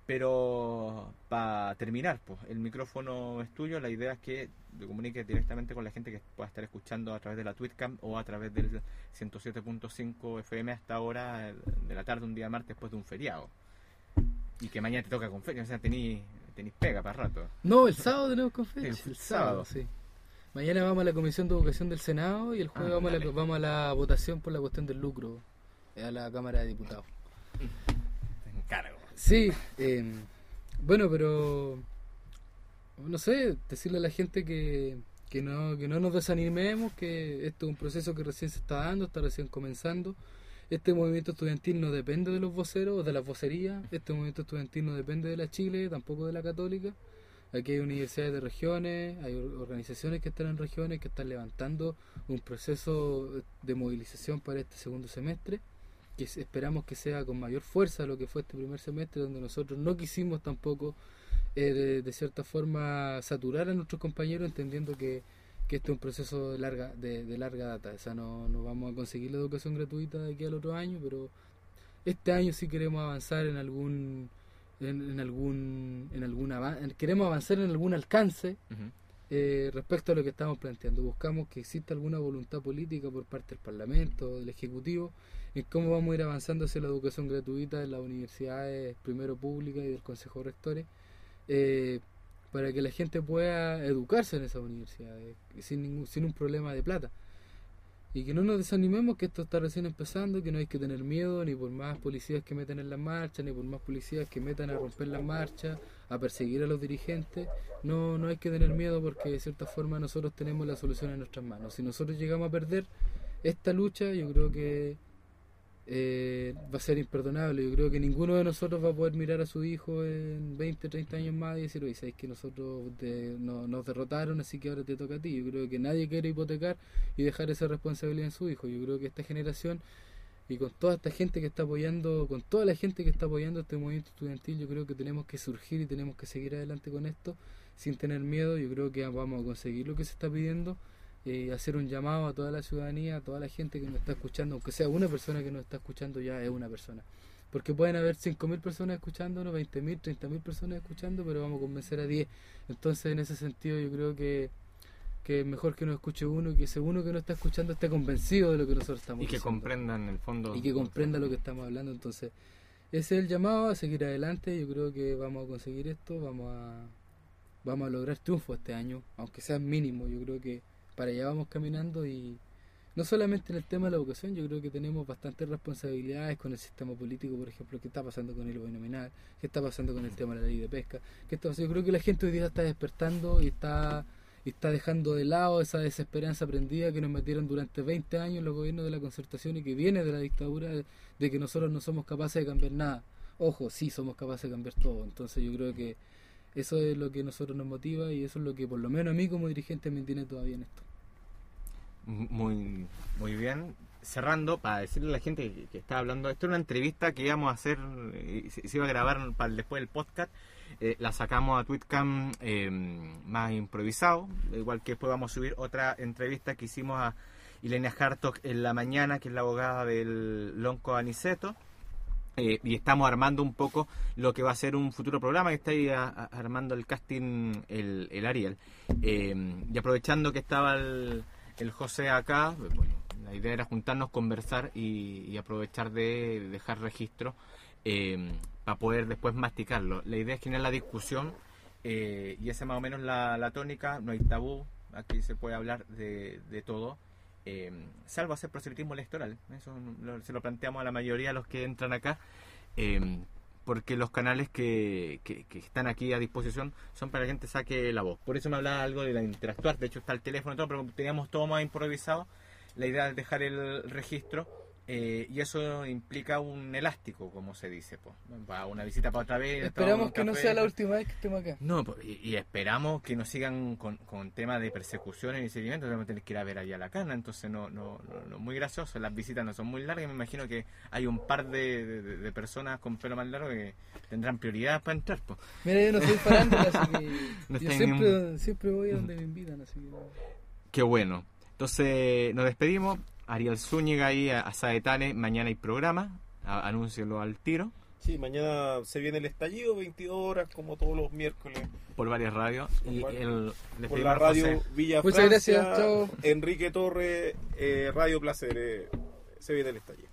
Pero para terminar, pues el micrófono es tuyo. La idea es que te comuniques directamente con la gente que pueda estar escuchando a través de la Twitcam o a través del ciento siete punto cinco F M hasta ahora de la tarde, un día martes después de un feriado. Y que mañana te toca con fecha, o sea, tenís, tenís pega para rato. No, el sábado tenemos con fecha. El, el sábado, sí. Mañana vamos a la Comisión de Educación del Senado y el jueves Ah, vamos, a la, dale. vamos a la votación por la cuestión del lucro a la Cámara de Diputados. Te encargo. Sí, eh, bueno, pero no sé, decirle a la gente que, que, no, que no nos desanimemos, que esto es un proceso que recién se está dando, está recién comenzando. Este movimiento estudiantil no depende de los voceros o de las vocerías, este movimiento estudiantil no depende de la Chile, tampoco de la Católica. Aquí hay universidades de regiones, hay or- organizaciones que están en regiones que están levantando un proceso de movilización para este segundo semestre, que es- esperamos que sea con mayor fuerza lo que fue este primer semestre, donde nosotros no quisimos tampoco eh, de, de cierta forma saturar a nuestros compañeros, entendiendo que, que este es un proceso de larga de, de larga data. O sea, no, no vamos a conseguir la educación gratuita de aquí al otro año, pero este año sí queremos avanzar en algún en, en algún en algún avan- en- queremos avanzar en algún alcance Ujú. eh, respecto a lo que estamos planteando. Buscamos que exista alguna voluntad política por parte del Parlamento, del Ejecutivo, en cómo vamos a ir avanzando hacia la educación gratuita en las universidades, primero públicas y del Consejo de Rectores, eh, para que la gente pueda educarse en esas universidades sin, ningún, sin un problema de plata. Y que no nos desanimemos, que esto está recién empezando, que no hay que tener miedo ni por más policías que metan en las marchas, ni por más policías que metan a romper las marchas, a perseguir a los dirigentes. No, no hay que tener miedo, porque de cierta forma nosotros tenemos la solución en nuestras manos. Si nosotros llegamos a perder esta lucha, yo creo que eh, va a ser imperdonable. Yo creo que ninguno de nosotros va a poder mirar a su hijo en veinte, treinta años más y decir, oye, sabes que nosotros de- no- nos derrotaron, así que ahora te toca a ti. Yo creo que nadie quiere hipotecar y dejar esa responsabilidad en su hijo. Yo creo que esta generación, y con toda esta gente que está apoyando, con toda la gente que está apoyando este movimiento estudiantil, yo creo que tenemos que surgir y tenemos que seguir adelante con esto sin tener miedo. Yo creo que vamos a conseguir lo que se está pidiendo, eh, hacer un llamado a toda la ciudadanía, a toda la gente que nos está escuchando, aunque sea una persona que nos está escuchando, ya es una persona. Porque pueden haber cinco mil personas escuchándonos, veinte mil, treinta mil personas escuchando, pero vamos a convencer a diez. Entonces, en ese sentido, yo creo que que es mejor que nos escuche uno y que ese uno que nos está escuchando esté convencido de lo que nosotros estamos Y que diciendo. comprendan el fondo. Y que comprenda lo que estamos hablando. Entonces, ese es el llamado a seguir adelante. Yo creo que vamos a conseguir esto, vamos a vamos a lograr triunfo este año, aunque sea mínimo. Yo creo que para allá vamos caminando, y no solamente en el tema de la educación, yo creo que tenemos bastantes responsabilidades con el sistema político, por ejemplo, qué está pasando con el binominal, qué está pasando con el tema de la ley de pesca, qué está pasando. Yo creo que la gente hoy día está despertando y está y está dejando de lado esa desesperanza aprendida que nos metieron durante veinte años los gobiernos de la concertación y que viene de la dictadura, de, de que nosotros no somos capaces de cambiar nada. Ojo, sí somos capaces de cambiar todo. Entonces yo creo que eso es lo que a nosotros nos motiva, y eso es lo que por lo menos a mí como dirigente me mantiene todavía en esto. Muy, muy bien. Cerrando, para decirle a la gente que, que está hablando, esto es una entrevista que íbamos a hacer, eh, se, se iba a grabar para el- después del podcast. Eh, la sacamos a Twitcam eh, más improvisado, igual que después vamos a subir otra entrevista que hicimos a Ilenia Hartog en la mañana, que es la abogada del Lonco Aniceto. Eh, y estamos armando un poco lo que va a ser un futuro programa, que está ahí a- a- armando el casting el, el Ariel. Eh, y aprovechando que estaba el, el José acá, bueno, la idea era juntarnos, conversar y, y aprovechar de dejar registro eh, para poder después masticarlo. La idea es generar la discusión, eh, y esa es más o menos la, la tónica. No hay tabú, aquí se puede hablar de, de todo. Eh, salvo hacer proselitismo electoral, eso lo- se lo planteamos a la mayoría de los que entran acá, eh, porque los canales que, que, que están aquí a disposición son para que la gente saque la voz. Por eso me hablaba algo de la interactuar, de hecho está el teléfono y todo, pero teníamos todo más improvisado. La idea es dejar el registro, eh, y eso implica un elástico, como se dice, pues, para una visita para otra vez. Esperamos tomamos que no café. sea la última vez que estemos acá. No, pues, y, y esperamos que no sigan con, con temas de persecuciones y seguimiento. Vamos a tener que ir a ver allá a la cana, entonces no, no, no, no muy gracioso. Las visitas no son muy largas. Me imagino que hay un par de, de, de personas con pelo más largo que tendrán prioridad para entrar, pues. Mira, yo no soy farándula, así que No yo está en siempre, ningún- siempre voy a donde me invitan, así que Qué bueno. Entonces nos despedimos. Ariel Zúñiga ahí a, a Saetane. Mañana hay programa, a- anúncialo al tiro Sí, mañana se viene el estallido, veintidós horas, como todos los miércoles, por varias radios. Y Por- el, le por pedimos la a radio José- Villa Muchas Francia, gracias, chao. Enrique Torres, eh, Radio Placer, eh, se viene el estallido.